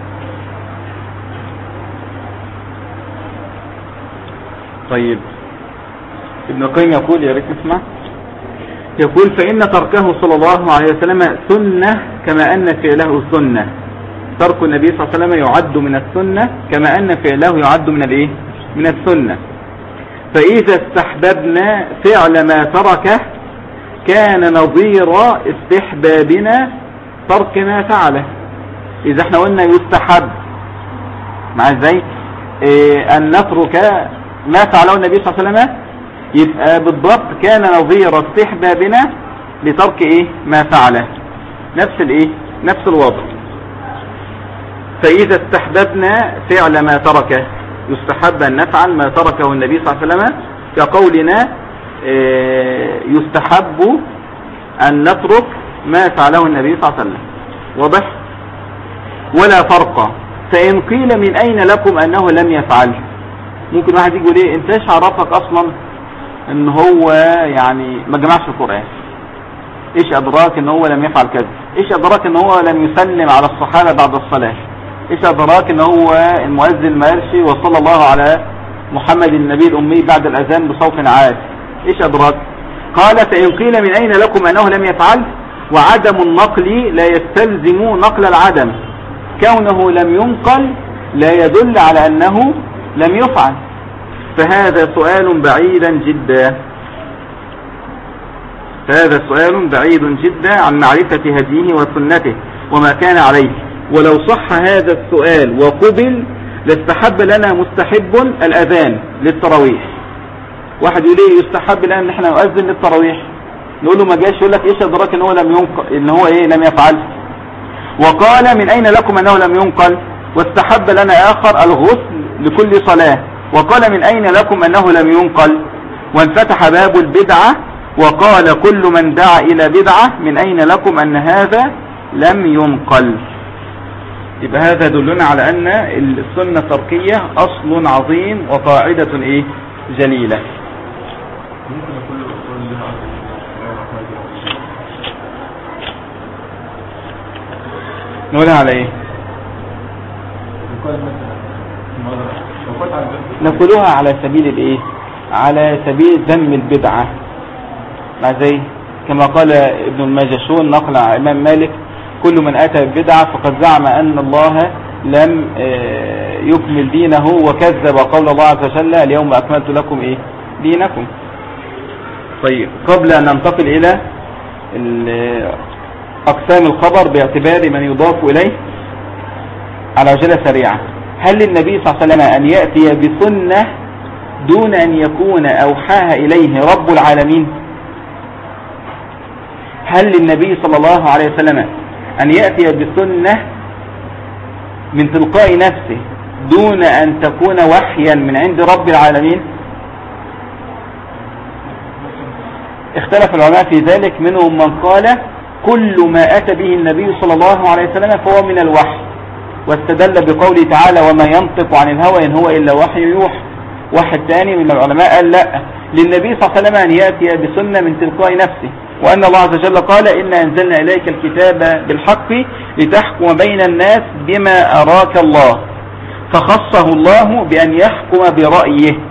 طيب ابن القيم يقول، يا ريت نسمع، يقول فإن تركه صلى الله عليه وسلم سنة كما أن فعله سنة. ترك النبي صلى الله عليه وسلم يعد من السنة كما أن فعله يعد من السنة. فإذا استحببنا فعل ما تركه كان نظير استحبابنا ترك ما فعله. إذا احنا قلنا يستحب مع ازاي أن نترك ما فعله النبي صلى الله عليه وسلم، يبقى بالضبط كان نظير استحبابنا لترك ما فعله، نفس الوضع. فإذا استحببنا فعل ما تركه يستحب أن نفعل ما تركه النبي صلى الله عليه وسلم، كقولنا يستحب أن نترك ما فعله النبي صلى الله عليه وسلم. واضح؟ ولا فرق. فإن قيل من أين لكم أنه لم يفعل، ممكن واحد يقول ايه انت ايش عرفك اصلا ان هو يعني ما جمعش القرآن؟ ايش ادراك ان هو لم يفعل كذا؟ ايش ادراك ان هو لم يسلم على الصحابة بعد الصلاة؟ ايش ادراك ان هو المؤذن ما يرشي وصلى الله على محمد النبي الامي بعد الاذان بصوت عال؟ ايش ادراك؟ قال فإن قيل من اين لكم انه لم يفعل، وعدم النقل لا يستلزم نقل العدم، كونه لم ينقل لا يدل على انه لم يفعل. فهذا سؤال بعيد جدا عن معرفة هديه وسنته وما كان عليه. ولو صح هذا السؤال وقبل لاستحب لنا مستحب الأذان للتراويح. واحد يقول لي يستحب لنا ان احنا نؤذن للتراويح، نقول له ما جاش، يقول لك ايش ادراك ان هو لم ينقل، ان هو لم يفعل؟ وقال من اين لكم انه لم ينقل؟ واستحب لنا اخر الغسل لكل صلاة، وقال من أين لكم أنه لم ينقل؟ وانفتح باب البدعة وقال كل من دعا إلى بدعة من أين لكم أن هذا لم ينقل. يبقى هذا يدلنا على أن السنة التركية أصل عظيم وقاعدة جليلة. نقولها على ايه؟ نقولها على سبيل على سبيل ذم البدعة، مع زي كما قال ابن الماجشون نقل عن الإمام مالك كل من أتى ببدعة فقد زعم أن الله لم يكمل دينه وكذب قول الله عز وجل اليوم أكملت لكم دينكم. طيب قبل أن ننتقل إلى أقسام الخبر باعتبار من يضاف إليه على عجلة سريعة، هل للنبي صلى الله عليه وسلم أن يأتي بسنة دون أن يكون أوحاها إليه رب العالمين؟ هل للنبي صلى الله عليه وسلم أن يأتي بسنة من تلقاء نفسه دون أن تكون وحيا من عند رب العالمين؟ اختلف العلماء في ذلك، منهم من قال كل ما أتى به النبي صلى الله عليه وسلم فهو من الوحي، واستدل بقوله تعالى وما ينطق عن الهوى إن هو إلا وحي يوحى. واحد ثاني من العلماء قال لا، للنبي صلى الله عليه وسلم أن يأتي بسنة من تلقاء نفسه، وأن الله عز وجل قال إنا أنزلنا إليك الكتاب بالحق لتحكم بين الناس بما أراك الله، فخصه الله بأن يحكم برأيه.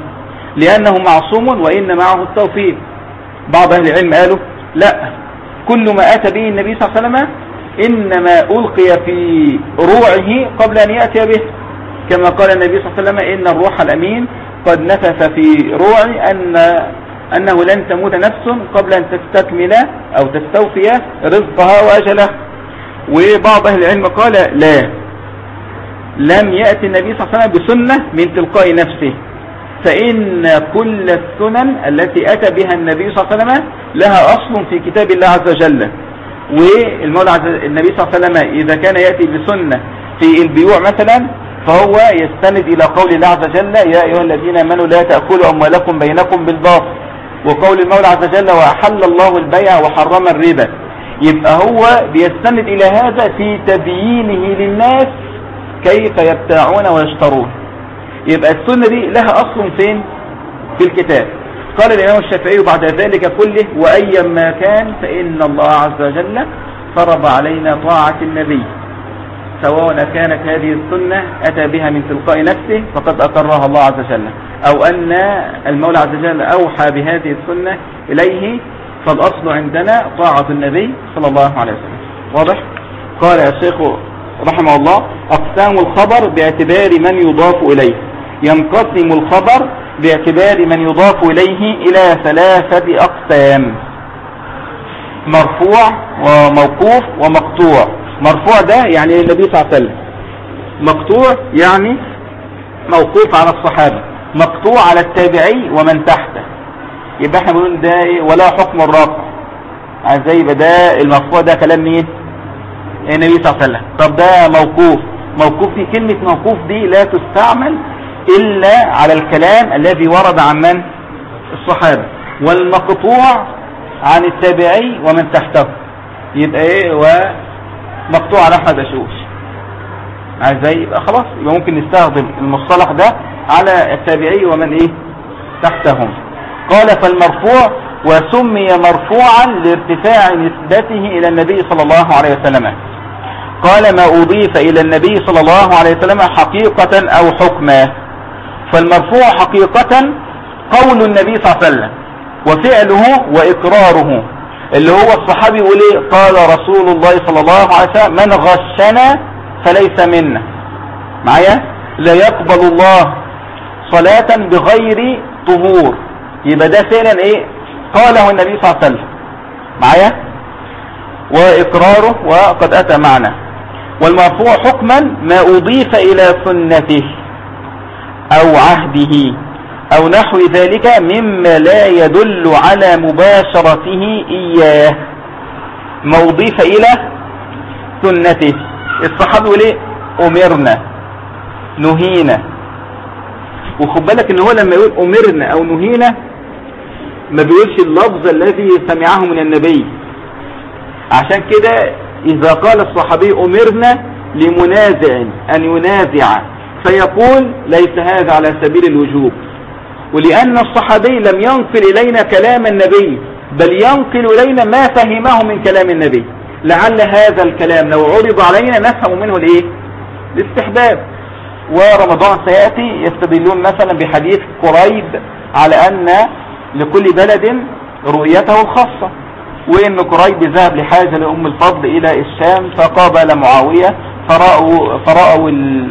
لأنه معصوم وإن معه التوفيق. بعض أهل العلم قالوا لا، كل ما أتى به النبي صلى الله عليه وسلم إنما ألقي في روعه قبل أن يأتي به، كما قال النبي صلى الله عليه وسلم إن الروح الأمين قد نفث في روعي أنه لن تموت نفس قبل أن تستكمل أو تستوفي رزقها وأجله. وبعض أهل العلم قال لا، لم يأتي النبي صلى الله عليه وسلم بسنة من تلقاء نفسه، فإن كل السنن التي أتى بها النبي صلى الله عليه وسلم لها أصل في كتاب الله عز وجل. والمولى النبي صلى الله عليه وسلم إذا كان يأتي بسنة في البيوع مثلا فهو يستند إلى قول الله عز وجل يا أيها الذين آمنوا لا تأكلوا أموالكم بينكم بالباطل، وقول المولى عز وجل وأحل الله البيع وحرم الربا. يبقى هو بيستند إلى هذا في تبيينه للناس كيف يبتاعون ويشترون. يبقى السنة دي لها أصل فين؟ في الكتاب. قال الإمام الشافعي بعد ذلك كله وأيا ما كان فإن الله عز وجل فرض علينا طاعة النبي، سواء كانت هذه السنة أتى بها من تلقاء نفسه فقد أقرها الله عز وجل، أو أن المولى عز وجل أوحى بهذه السنة إليه، فالأصل عندنا طاعة النبي صلى الله عليه وسلم. واضح؟ قال الشيخ رحمه الله أقسام الخبر باعتبار من يضاف إليه. ينقسم الخبر باعتبار من يضاف إليه إلى 3 أقسام: مرفوع وموقوف ومقطوع. مرفوع ده يعني النبي صلى الله عليه وسلم، مقطوع يعني موقوف على الصحابة، مقطوع على التابعي ومن تحته. يبقى احنا بنقول ده ولا حكم الرفع، زي يبقى ده المرفوع ده كلام مين؟ النبي صلى الله عليه وسلم. طب ده موقوف دي كلمة موقوف دي لا تستعمل إلا على الكلام الذي ورد عن من؟ الصحابة. والمقطوع عن التابعي ومن تحته. يبقى ايه؟ ومقطوع على أحمد أشوش. ازاي؟ يبقى خلاص، يبقى ممكن نستخدم المصطلح ده على التابعي ومن ايه؟ تحتهم. قال فالمرفوع وسمي مرفوعا لارتفاع نسبته إلى النبي صلى الله عليه وسلم. قال ما أضيف إلى النبي صلى الله عليه وسلم حقيقة أو حكما. فالمرفوع حقيقة قول النبي صلى الله عليه وسلم وفعله وإقراره، اللي هو الصحابي يقول ايه؟ قال رسول الله صلى الله عليه وسلم من غشنا فليس منا. معايا؟ لا يقبل الله صلاة بغير طهور. يبقى ده فعلا ايه؟ قاله النبي صلى الله عليه وسلم. معايا؟ وإقراره وقد أتى معنا. والمرفوع حكما ما أضيف إلى سنته أو عهده أو نحو ذلك مما لا يدل على مباشرته إياه. ما أضيف إلى سنته. الصحابة يقول ايه؟ أمرنا، نهينا. وخد بالك ان هو لما يقول أمرنا أو نهينا ما بيقولش اللفظ الذي سمعه من النبي. عشان كده إذا قال الصحابي أمرنا لمنازع أن ينازع فيقول ليس هذا على سبيل الوجوب، ولأن الصحابي لم ينقل إلينا كلام النبي بل ينقل إلينا ما فهمه من كلام النبي. لعل هذا الكلام لو عرض علينا نفهم منه الايه؟ الاستحباب. ورمضان سيأتي يستدلون مثلا بحديث قريب على أن لكل بلد رؤيته الخاصة، وإن قريب ذهب لحاجة لأم الفضل إلى الشام فقابل معاوية فرأوا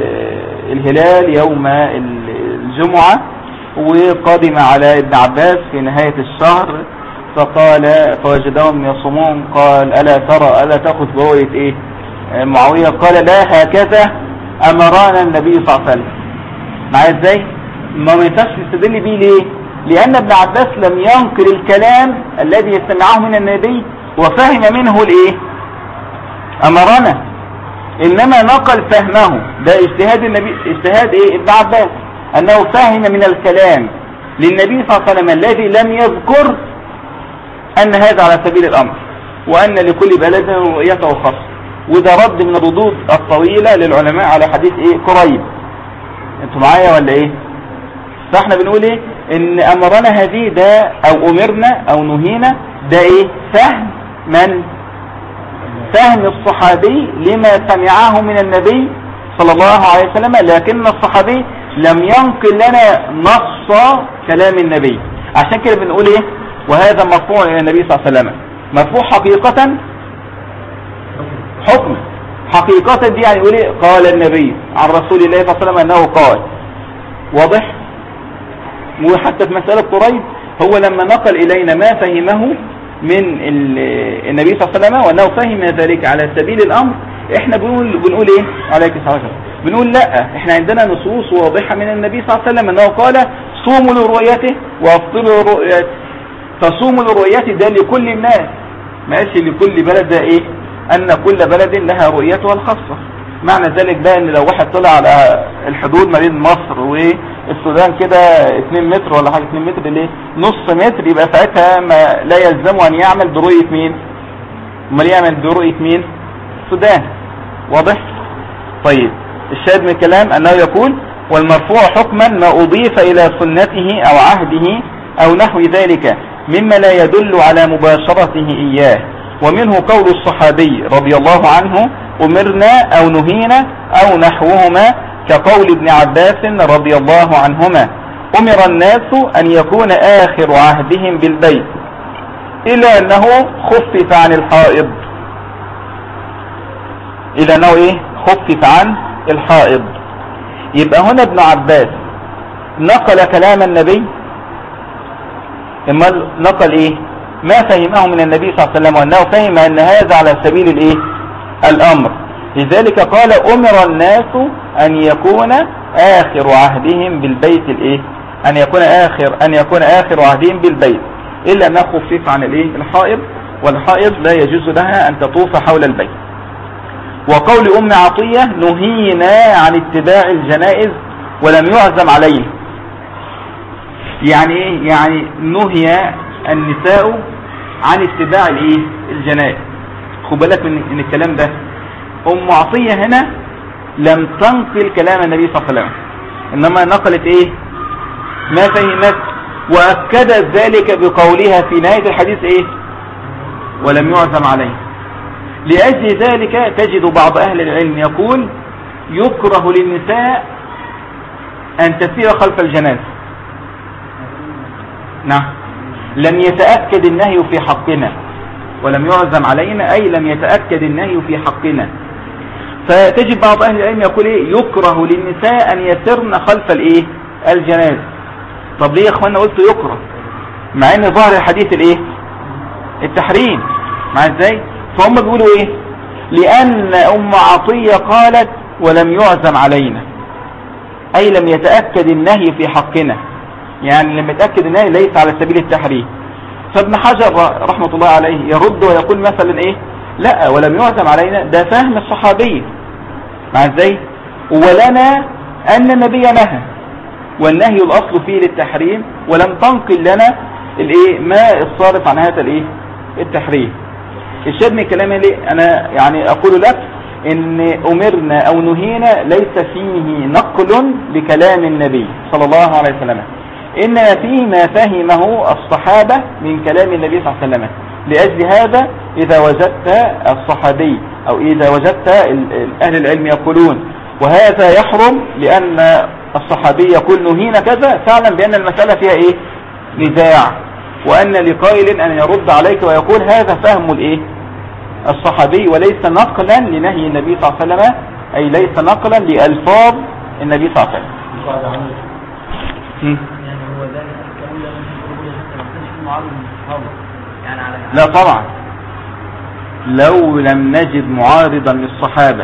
الهلال يوم الجمعة، وقادم على ابن عباس في نهاية الشهر فقال فوجدهم يصومون، قال ألا تأخذ برؤية إيه معاوية؟ قال لا، هكذا أمرنا النبي صلى الله عليه وسلم. معايا ازاي؟ ما ينفعش نستدل بيه ليه؟ لأن ابن عباس لم ينقل الكلام الذي يستمعه من النبي وفهم منه الايه؟ أمرنا، إنما نقل فهمه. ده اجتهاد النبي، اجتهاد ايه؟ ابن عباس، أنه فهم من الكلام للنبي صلى الله عليه وسلم الذي لم يذكر أن هذا على سبيل الأمر، وأن لكل بلد رؤيته خاصة. وده رد من الردود الطويلة للعلماء على حديث ايه؟ قريب. انتوا معايا ولا ايه؟ فاحنا بنقول ايه؟ ان امرنا هذه ده او امرنا او نهينا ده ايه؟ فهم من؟ فهم الصحابي لما سمعه من النبي صلى الله عليه وسلم، لكن الصحابي لم ينقل لنا نص كلام النبي. عشان كده بنقول ايه؟ وهذا مرفوع الى النبي صلى الله عليه وسلم. مرفوع حقيقة، حكم حقيقة دي يعني يقول ايه؟ قال النبي عن رسول الله صلى الله عليه وسلم انه قال. واضح؟ وحتى في مسألة قريب هو لما نقل الينا ما فهمه من النبي صلى الله عليه وسلم وانه فهم ذلك على سبيل الامر، احنا بنقول ايه؟ عليك الصلاة والسلام. بنقول لا، احنا عندنا نصوص واضحة من النبي صلى الله عليه وسلم انه قال صوموا لرؤيته وافطروا لرؤيته. فصوموا لرؤيته ده لكل الناس، ما قالش لكل بلد. ده ايه؟ ان كل بلد لها رؤيتها الخاصة. معنى ذلك بقى ان لو واحد طلع على الحدود ما بين مصر والسودان كده 2 متر ولا حاجة، 2 متر ليه؟ نص متر، يبقى ساعتها ما لا يلزمه ان يعمل برؤية مين؟ امال يعمل برؤية مين؟ السودان. واضح؟ طيب الشاهد من الكلام انه يقول والمرفوع حكما ما اضيف الى سنته او عهده او نحو ذلك مما لا يدل على مباشرته اياه. ومنه قول الصحابي رضي الله عنه امرنا او نهينا او نحوهما، كقول ابن عباس رضي الله عنهما امر الناس ان يكون اخر عهدهم بالبيت الى انه خفف عن الحائض. الى انه ايه؟ خفف عن الحائض. يبقى هنا ابن عباس نقل كلام النبي، اما نقل ايه؟ ما فهمه من النبي صلى الله عليه وسلم، وانه فهم ان هذا على سبيل الايه؟ الامر. لذلك قال امر الناس ان يكون اخر عهدهم بالبيت الايه؟ ان يكون اخر عهدهم بالبيت الا انه خفف عن الايه؟ الحائض، والحائض لا يجوز لها ان تطوف حول البيت. وقول ام عطية نهينا عن اتباع الجنائز ولم يعزم عليه. يعني ايه؟ يعني نهي النساء عن اتباع الايه؟ الجنائز. خد بالك من الكلام ده. ام عطية هنا لم تنقل كلام النبي صلى الله عليه وسلم، انما نقلت ايه؟ ما فهمت، واكدت ذلك بقولها في نهاية الحديث ايه؟ ولم يعزم عليه. لأجل ذلك تجد بعض أهل العلم يقول يكره للنساء أن تسير خلف الجنازة. نعم، لم يتأكد النهي في حقنا، ولم يعزم علينا أي لم يتأكد النهي في حقنا. فتجد بعض أهل العلم يقول إيه؟ يكره للنساء أن يسرن خلف الإيه؟ الجنازة. طب ليه يا أخوانا قلت يكره مع أن ظاهر الحديث الإيه؟ التحريم. مع إزاي؟ فهم بيقولوا ايه؟ لان ام عطية قالت ولم يعزم علينا، اي لم يتأكد النهي في حقنا، يعني لم يتأكد النهي ليس على سبيل التحريم. فابن حجر رحمة الله عليه يرد ويقول مثلا ايه؟ لا، ولم يعزم علينا ده فهم الصحابي. مع ازاي؟ ولنا ان النبي نهى، والنهي الاصل فيه للتحريم، ولم تنقل لنا الايه؟ ما الصارف عن هذا الايه؟ التحريم. الشاهد من كلامي ليه انا يعني اقول لك ان امرنا او نهينا ليس فيه نقل لكلام النبي صلى الله عليه وسلم، انما فيه ما فهمه الصحابة من كلام النبي صلى الله عليه وسلم. لاجل هذا اذا وجدت الصحابي او اذا وجدت اهل العلم يقولون وهذا يحرم لان الصحابي يقول نهينا كذا، فاعلم بان المسألة فيها ايه؟ نزاع، وأن لقائل أن يرد عليك ويقول هذا فهم الإيه؟ الصحابي وليس نقلا لنهي النبي صلى الله عليه وسلم، أي ليس نقلا لألفاظ النبي صلى الله عليه وسلم. يعني هو ذلك الكلام ده معارض للصحابة يعني على لا طبعا، لو لم نجد معارضا للصحابة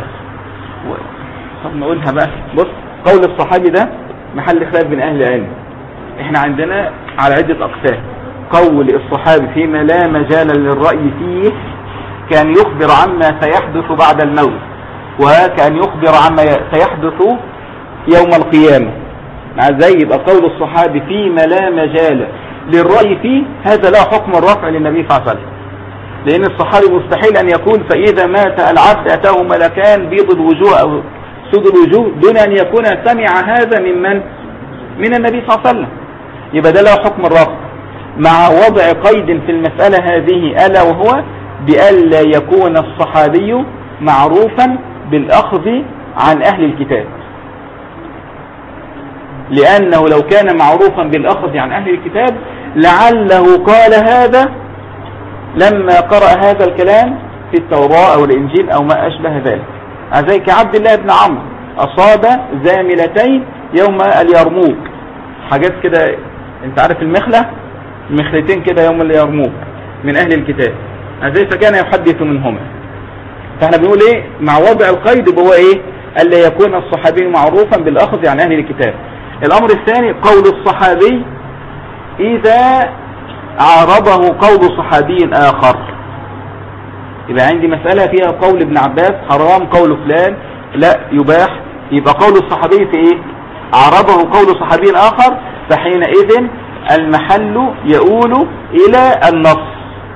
طب نقولها بقى. بص، قول الصحابي ده محل خلاف بين أهل العلم. احنا عندنا على عدة أقسام. قول الصحابي فيما لا مجال للرأي فيه كان يخبر عما سيحدث بعد الموت، وكان يخبر عما سيحدث يوم القيامة. مع ذي يبقى قول الصحابي فيما لا مجال للرأي فيه هذا لا حكم الرفع للنبي صلى الله عليه وسلم، لأن الصحابي مستحيل أن يكون فإذا مات العبد أتاه ملكان بيض الوجوه أو سود الوجوه دون أن يكون سمع هذا من النبي صلى الله عليه وسلم. يبقى ده لا حكم الرفع، مع وضع قيد في المسألة هذه ألا وهو بألا يكون الصحابي معروفا بالأخذ عن أهل الكتاب. لأنه لو كان معروفا بالأخذ عن أهل الكتاب لعله قال هذا لما قرأ هذا الكلام في التوراة أو الإنجيل أو ما أشبه ذلك. زي كعبد الله بن عمرو أصاب زاملتين يوم اليرموك، حاجات كده انت عارف المخلتين كده يوم اليرموك من أهل الكتاب، زي فكان يحدث منهما. فاحنا بنقول ايه مع وضع القيد هو ايه ألا يكون الصحابي معروفا بالأخذ عن أهل الكتاب. الأمر الثاني قول الصحابي إذا عارضه قول صحابي آخر. يبقى عندي مسألة فيها قول ابن عباس حرام، قول فلان لا يباح، يبقى قول الصحابي في ايه عارضه قول صحابي آخر، فحينئذ المحل يؤول إلى النص،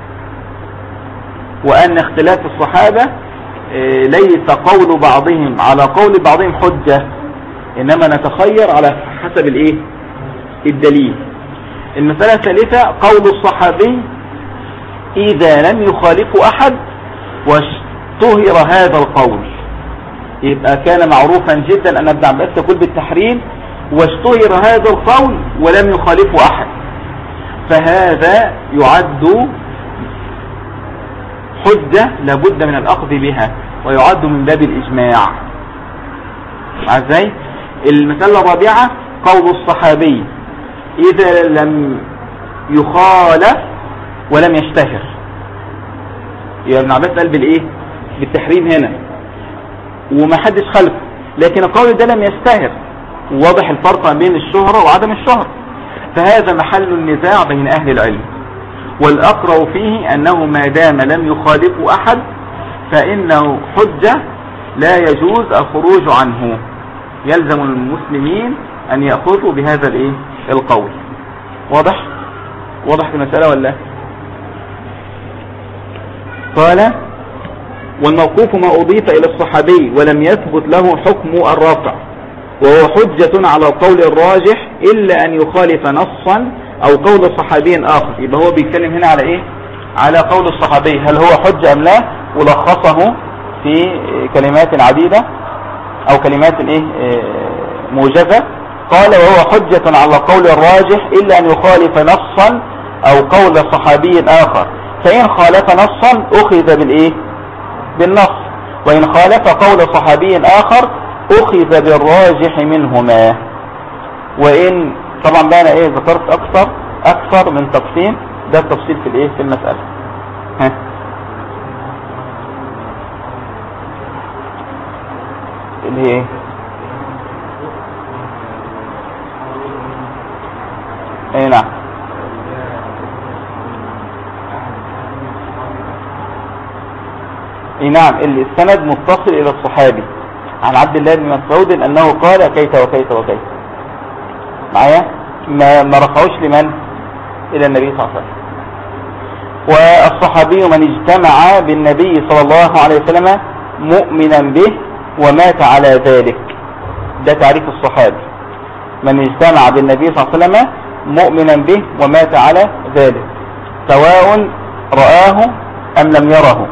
وأن اختلاف الصحابة ليس قول بعضهم على قول بعضهم حجة، إنما نتخير على حسب الايه الدليل. المسألة الثالثة قول الصحابي إذا لم يخالف أحد واشتهر هذا القول، يبقى كان معروفا جدا أن ابن عباس يقول بالتحريم واشتهر هذا القول ولم يخالفه أحد، فهذا يعد حجة لابد من الأخذ بها ويعد من باب الإجماع. ازاي؟ المسألة الرابعة قول الصحابي إذا لم يخالف ولم يشتهر، يا ابن عباس قال بالإيه بالتحريم هنا وما حدش خلفه، لكن القول ده لم يشتهر، واضح الفرق بين الشهرة وعدم الشهرة، فهذا محل النزاع بين أهل العلم. والأقرأ فيه أنه ما دام لم يخالف أحد فإنه حجة لا يجوز الخروج عنه، يلزم المسلمين أن يأخذوا بهذا الإيه القول. واضح في المسألة ولا؟ قال والموقوف ما أضيف إلى الصحابي ولم يثبت له حكم الرفع، وهو حجة على القول الراجح إلا أن يخالف نصا أو قول صحابي آخر. يبقى هو بيتكلم هنا على إيه؟ على قول الصحابي هل هو حجة أم لا، ولخصه في كلمات عديدة أو كلمات إيه موجزة. قال وهو حجة على القول الراجح إلا أن يخالف نصا أو قول صحابي آخر، فإن خالف نصا أخذ بالإيه بالنص، وإن خالف قول صحابي آخر أخذ بالراجح منهما. وإن طبعا بقى أنا إيه ذكرت أكثر من تقسيم، ده التفصيل في الإيه في المسألة. اللي هي ايه نعم نعم السند متصل الى الصحابي عن عبد الله بن مسعود انه قال كيت وكيت وكيت معايا، ما رفعوش لمن الى النبي صلى الله عليه وسلم. والصحابي من اجتمع بالنبي صلى الله عليه وسلم مؤمنا به ومات على ذلك، ده تعريف الصحابي، من اجتمع بالنبي صلى الله عليه وسلم مؤمنا به ومات على ذلك سواء رآه أم لم يره،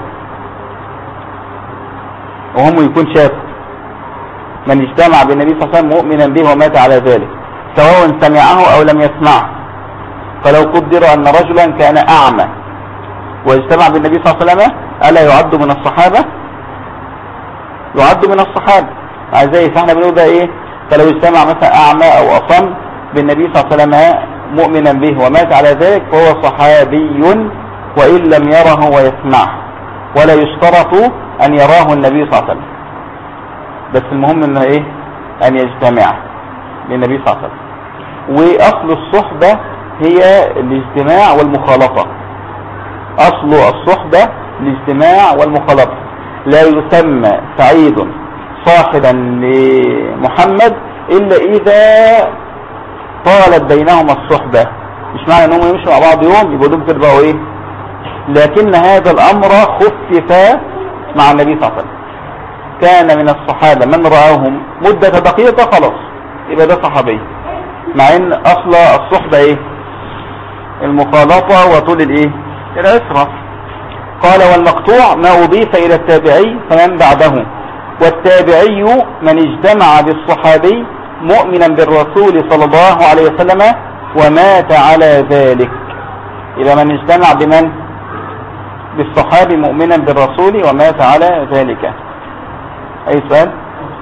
وهم يكون شافوا. من اجتمع بالنبي صلى الله عليه وسلم مؤمنا به ومات على ذلك سواء سمعه أو لم يسمعه. فلو قدر أن رجلا كان أعمى واجتمع بالنبي صلى الله عليه وسلم ألا يعد من الصحابة؟ يعد من الصحابة. زي فاحنا بنقول ده ايه، فلو اجتمع مثلا أعمى أو أصم بالنبي صلى الله عليه وسلم مؤمنا به ومات على ذلك فهو صحابي وإن لم يره ويسمعه، ولا يشترط أن يراه النبي صلى الله عليه وسلم، بس المهم انه ايه أن يجتمع بالنبي صلى الله عليه وسلم. وأصل الصحبة هي الاجتماع والمخالطة، أصل الصحبة الاجتماع والمخالطة. لا يسمى سعيد صاحبا لمحمد إلا إذا طالت بينهما الصحبة، مش معنى أنهم يمشوا مع بعض يوم يبقوا دول كده بقوا إيه، لكن هذا الأمر خفف مع النبي صلى الله عليه وسلم. كان من الصحابة من رآهم مدة دقيقة خلاص يبقى ده صحابي، مع ان اصل الصحبة ايه المخالطة وطول الايه العسرة. قال والمقطوع ما اضيف الى التابعي فمن بعده، والتابعي من اجتمع بالصحابي مؤمنا بالرسول صلى الله عليه وسلم ومات على ذلك. إذا من اجتمع بمن؟ بالصحابي مؤمنا بالرسول ومات على ذلك. أي سؤال؟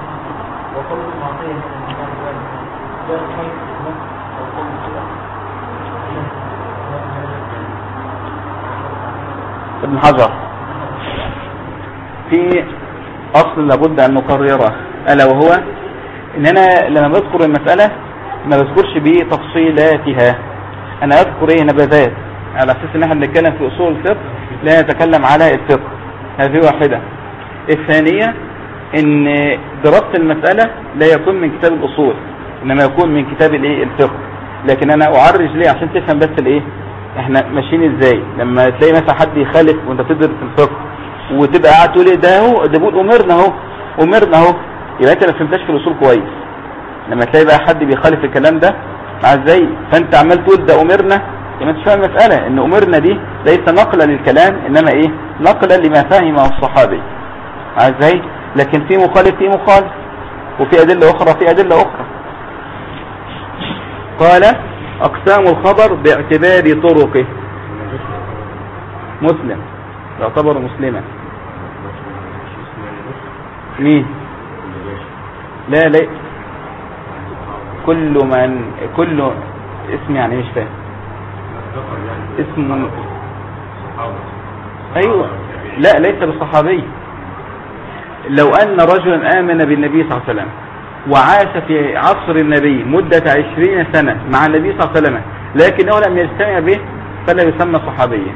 ابن حجر في أصل لابد أن نقرره، ألا وهو إننا لما بذكر المسألة ما بذكرش بتفصيلاتها، أنا أذكر نبذات على أساس إن احنا بنتكلم في أصول الفقه لا نتكلم على الفقه. هذه واحدة. الثانية إن دراسة المسألة لا يكون من كتاب الأصول، إنما يكون من كتاب الفقه. لكن أنا أعرج ليه؟ عشان تفهم بس احنا ماشيين ازاي. لما تلاقي مثلا حد يخالف وانت بتدرس في الفقه وتبقى قاعد تقول ده بيقول امرنا اهو، يبقى انت ما فهمتش في الاصول كويس. لما تلاقي بقى حد بيخالف الكلام ده مع ازاي فانت عمال تقول ده امرنا، يبقى انت فاهم المساله ان امرنا دي ليس نقلا للكلام، انما نقلا لما فهمه الصحابي مع ازاي. لكن في مخالف وفي ادله اخرى. قال أقسام الخبر باعتبار طرقه. مسلم يعتبر مسلما. مين؟ لا كل اسم يعني مش فاهم. اسم ايوه لا ليس بالصحابي. لو ان رجلا آمن بالنبي صلى الله عليه وسلم وعاش في عصر النبي مدة 20 سنة مع النبي صلى الله عليه وسلم لكنه لم يجتمع به فلا يسمى صحابيا،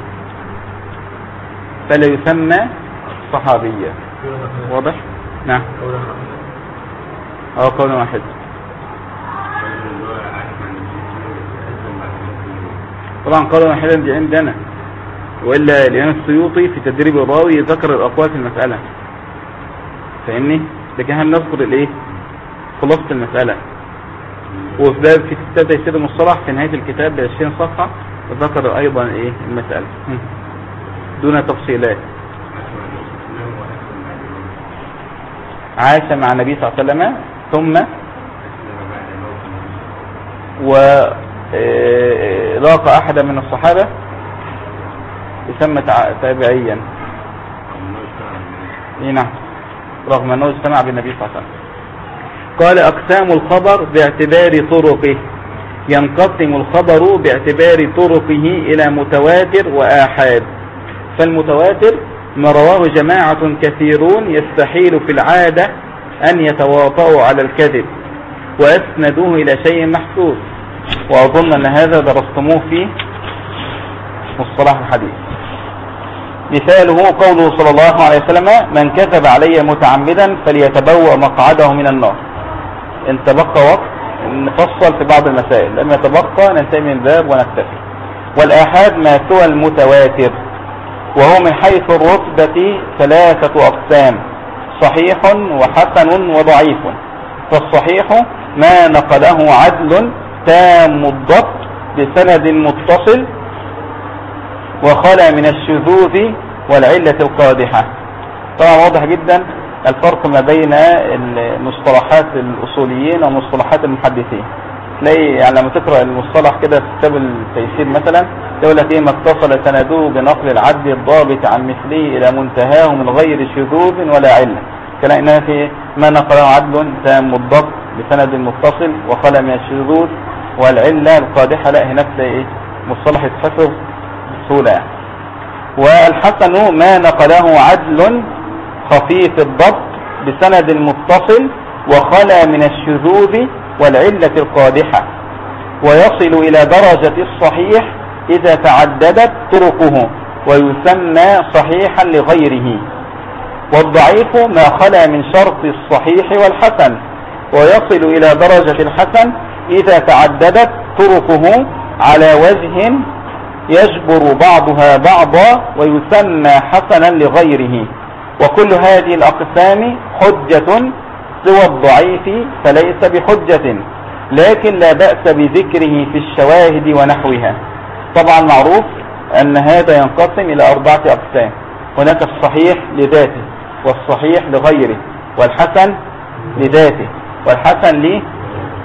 واضح؟ نعم. قول واحد. طبعا قول واحدا دي عندنا، وإلا الإمام السيوطي في تدريب الراوي ذكر الأقوال في المسألة، فاهمني؟ لكن هل نذكر خلاصة المسألة. وفي باب في كتاب تيسير المصطلح في نهاية الكتاب ب20 صفحة ذكر أيضا المسألة دون تفصيلات. عاش مع النبي صلى الله عليه وسلم ثم ولاقى أحدا من الصحابة يسمى تابعيا. نعم، رغم أنه اجتمع بالنبي صلى الله عليه وسلم. قال أقسام الخبر باعتبار طرقه. ينقسم الخبر باعتبار طرقه إلى متواتر وآحاد. فالمتواتر ما رواه جماعة كثيرون يستحيل في العادة أن يتواطؤوا على الكذب وأسندوه إلى شيء محسوس، وأظن أن هذا درستموه في مصطلح الحديث. مثاله قوله صلى الله عليه وسلم: من كذب علي متعمدا فليتبوأ مقعده من النار. إن تبقى وقت نفصل في بعض المسائل، لما يتبقى ننتهي من الباب ونكتفي. والآحاد ما سوى المتواتر، وهو من حيث الرتبة 3 أقسام: صحيح وحسن وضعيف. فالصحيح ما نقله عدل تام الضبط بسند متصل وخلى من الشذوذ والعلة القادحة. طبعا واضح جدا الفرق ما بين المصطلحات الأصوليين ومصطلحات المحدثين. تلاقي يعني لما تقرأ المصطلح كده في كتاب التيسير مثلا يقول لك ما اتصل سنده بنقل العدل الضابط عن مثله إلى منتهاه من غير شذوذ ولا علة. كلامنا في ما نقله عدل تام الضبط بسند متصل وخلى من الشذوذ والعلة القادحة. لا، هناك تلاقي مصطلح يتحفظ بسهولة. والحسن ما نقله عدل خفيف الضبط بسند متصل وخلى من الشذوذ والعلة القادحة، ويصل إلى درجة الصحيح إذا تعددت طرقه ويسمى صحيحا لغيره. والضعيف ما خلى من شرط الصحيح والحسن، ويصل إلى درجة الحسن إذا تعددت طرقه على وجه يجبر بعضها بعضا ويسمى حسنا لغيره. وكل هذه الأقسام حجة سوى الضعيف فليس بحجة، لكن لا بأس بذكره في الشواهد ونحوها. طبعا معروف أن هذا ينقسم إلى 4 أقسام: هناك الصحيح لذاته، والصحيح لغيره، والحسن لذاته، والحسن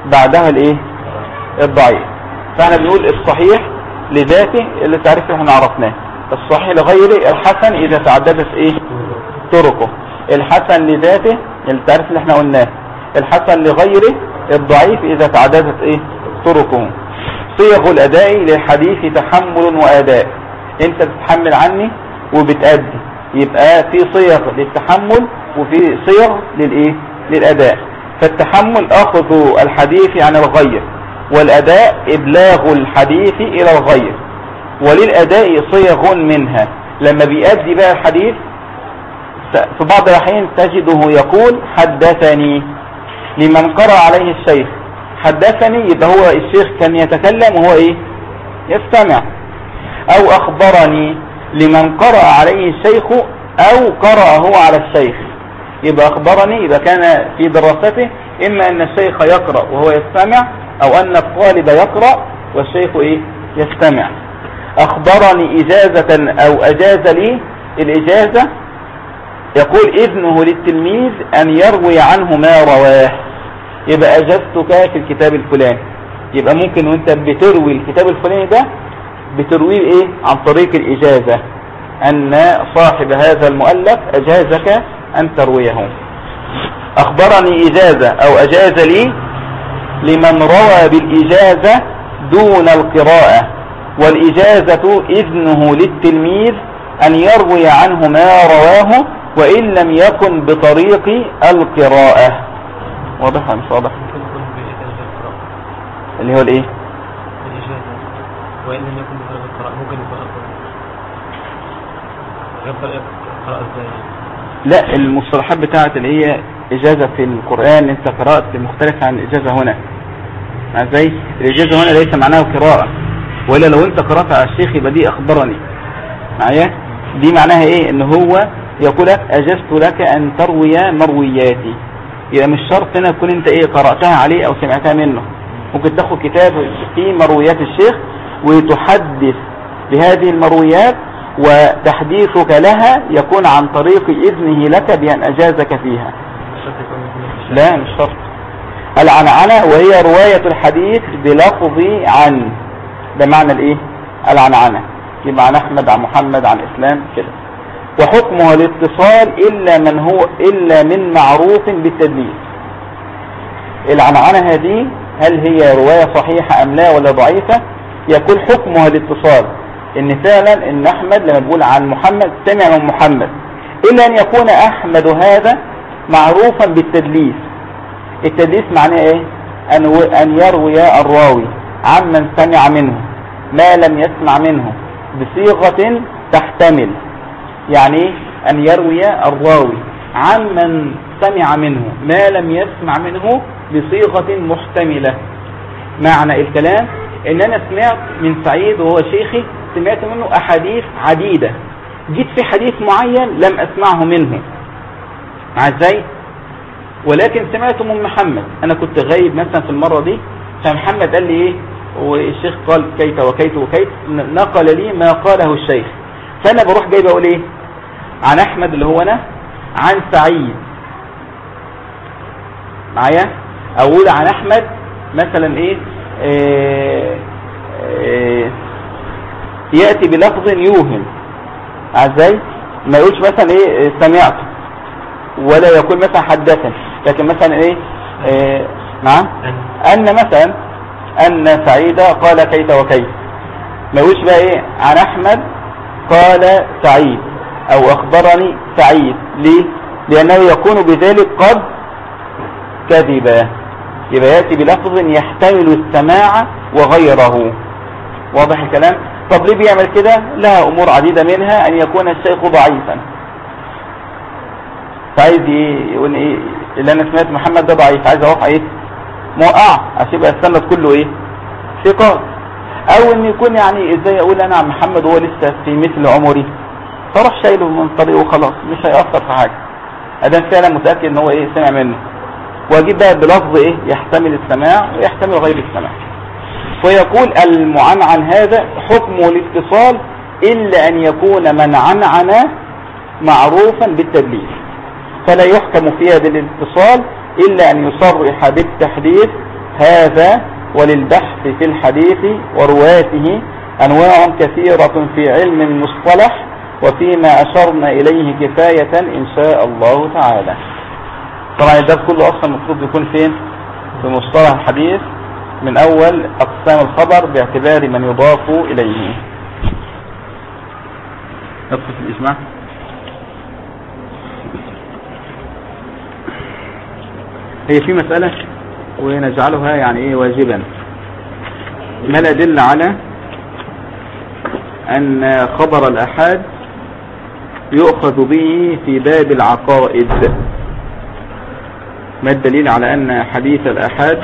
بعدها الايه الضعيف. فاحنا بنقول الصحيح لذاته اللي تعريف اللي احنا عرفناه، الصحيح لغيره الحسن اذا تعددت ايه طرقه، الحسن لذاته التعريف اللي احنا قلناه، الحسن لغيره الضعيف اذا تعددت ايه طرقه. صيغ الاداء للحديث تحمل واداء، انت بتتحمل عني وبتأدي، يبقى في صيغ للتحمل وفي صيغ للايه للاداء. فالتحمل اخذ الحديث عن الغير، والاداء ابلاغ الحديث الى الغير. وللاداء صيغ منها، لما بيأدي بقى الحديث في بعض الأحيان تجده يقول حدثني لمن قرأ عليه الشيخ، حدثني يبقى هو الشيخ كان يتكلم وهو ايه يستمع، او اخبرني لمن قرأ عليه الشيخ او قرأ هو على الشيخ، يبقى اخبرني يبقى كان في دراسته اما ان الشيخ يقرأ وهو يستمع، او ان الطالب يقرأ والشيخ ايه يستمع. اخبرني اجازة او اجاز لي، الاجازة يقول إذنه للتلميذ أن يروي عنه ما رواه، يبقى أجازتك في الكتاب الفلاني، يبقى ممكن وانت بتروي الكتاب الفلاني ده بترويه ايه عن طريق الإجازة، أن صاحب هذا المؤلف أجازك أن ترويه. أخبرني إجازة أو أجاز لي لمن روى بالإجازة دون القراءة، والإجازة إذنه للتلميذ أن يروي عنه ما رواه وإن لم يكن بطريق القراءة. واضح ولا مش واضح؟ اللي هو الايه وإن لم يكن بطريق القراءة ممكن يكون غير طريقة القراءة ازاي؟ لا، المصطلحات بتاعت اللي هي إجازة في القرآن انت قراءة مختلفة عن الإجازة هنا. ازاي الإجازة هنا ليس معناها قراءة، وإلا لو انت قرأت على الشيخ يبقى دي أخبرني معايا، دي معناها ايه ان هو يقول لك أجزت لك أن تروي مروياتي، يعني مش شرط هنا تكون انت ايه قرأتها عليه او سمعتها منه، ممكن تاخد كتاب فيه مرويات الشيخ وتحدث بهذه المرويات، وتحديثك لها يكون عن طريق إذنه لك بأن أجازك فيها. لا مش شرط. العنعنة وهي رواية الحديث بلفظ عن، ده معنى الايه العنعنة، يبقى عن أحمد عن محمد عن إسلام كده. وحكمها الاتصال إلا من معروف بالتدليس. العنعنة هذه هل هي رواية صحيحة أم لا ولا ضعيفة؟ يقول حكمها الاتصال، إن فعلا إن أحمد لما بيقول عن محمد سمع من محمد، إلا أن يكون أحمد هذا معروفا بالتدليس. التدليس معناه إيه؟ أن يروي الراوي عمن سمع منه ما لم يسمع منه بصيغة تحتمل، يعني أن يروي الراوي عمن سمع منه ما لم يسمع منه بصيغة محتملة. معنى الكلام إن أنا سمعت من سعيد وهو شيخي، سمعت منه أحاديث عديدة، جيت في حديث معين لم أسمعه منه، مع ازاي؟ ولكن سمعته من محمد، أنا كنت غايب مثلا في المرة دي، فمحمد قال لي إيه والشيخ قال كيت وكيت وكيت، نقل لي ما قاله الشيخ، فأنا بروح جاي بقول إيه عن أحمد اللي هو أنا عن سعيد معايا، أقول عن أحمد مثلا إيه يأتي بلفظ يوهم، ازاي ما يقولش مثلا ايه سمعت، ولا يقول مثلا حدثني، لكن مثلا ايه نعم ان مثلا ان سعيد قال كيت وكيت، ما يقولش بقى ايه عن احمد قال سعيد او اخبرني سعيد. ليه؟ لانه يكون بذلك قد كذب، يبقى يأتي بلفظ يحتمل السماع وغيره. واضح الكلام؟ طب ليه بيعمل كده؟ لها امور عديدة، منها ان يكون الشيخ ضعيفا، فعايز يقول ايه اللي انا سمعت محمد ده ضعيف، عايز اوقع ايه موقع عشان يبقى السند كله ايه ثقات، او ان يكون يعني ازاي اقول انا عن محمد وهو لسه في مثل عمري، فروح شايله من طريقه وخلاص مش هيأثر في حاجة، ادام فعلا متأكد ان هو ايه سمع منه، واجيب بقى بلفظ ايه يحتمل السماع ويحتمل غير السماع. ويقول المعنعن هذا حكمه الاتصال إلا أن يكون من عنعن معروفا بالتدليس، فلا يحكم فيها بالاتصال إلا أن يصرح بالتحديث هذا وللبحث في الحديث ورواته أنواع كثيرة في علم المصطلح، وفيما أشرنا إليه كفاية إن شاء الله تعالى. طبعا الدرس كله أصلا المفروض يكون فين؟ في مصطلح الحديث من أول أقسام الخبر باعتبار من يضاف إليه. ندخل في الإجماع. هي في مسألة ونجعلها يعني إيه واجبا. ما الأدلة على أن خبر الأحاد يؤخذ به في باب العقائد؟ ما الدليل على أن حديث الأحاد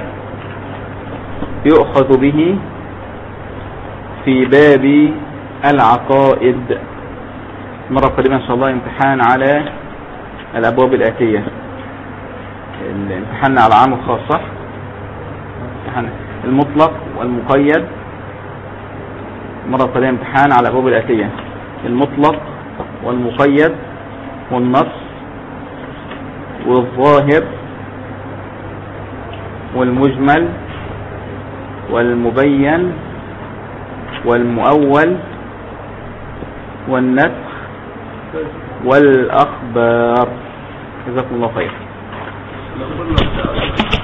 يؤخذ به في باب العقائد؟ مرة قادمة إن شاء الله امتحان على الأبواب الآتية. الامتحان على عام الخاص، صح؟ المطلق والمقيد. مرة قادمة امتحان على الأبواب الآتية: المطلق والمقيد والنص والظاهر والمجمل والمبين والمؤول والنسخ والأخبار. جزاكم الله خير.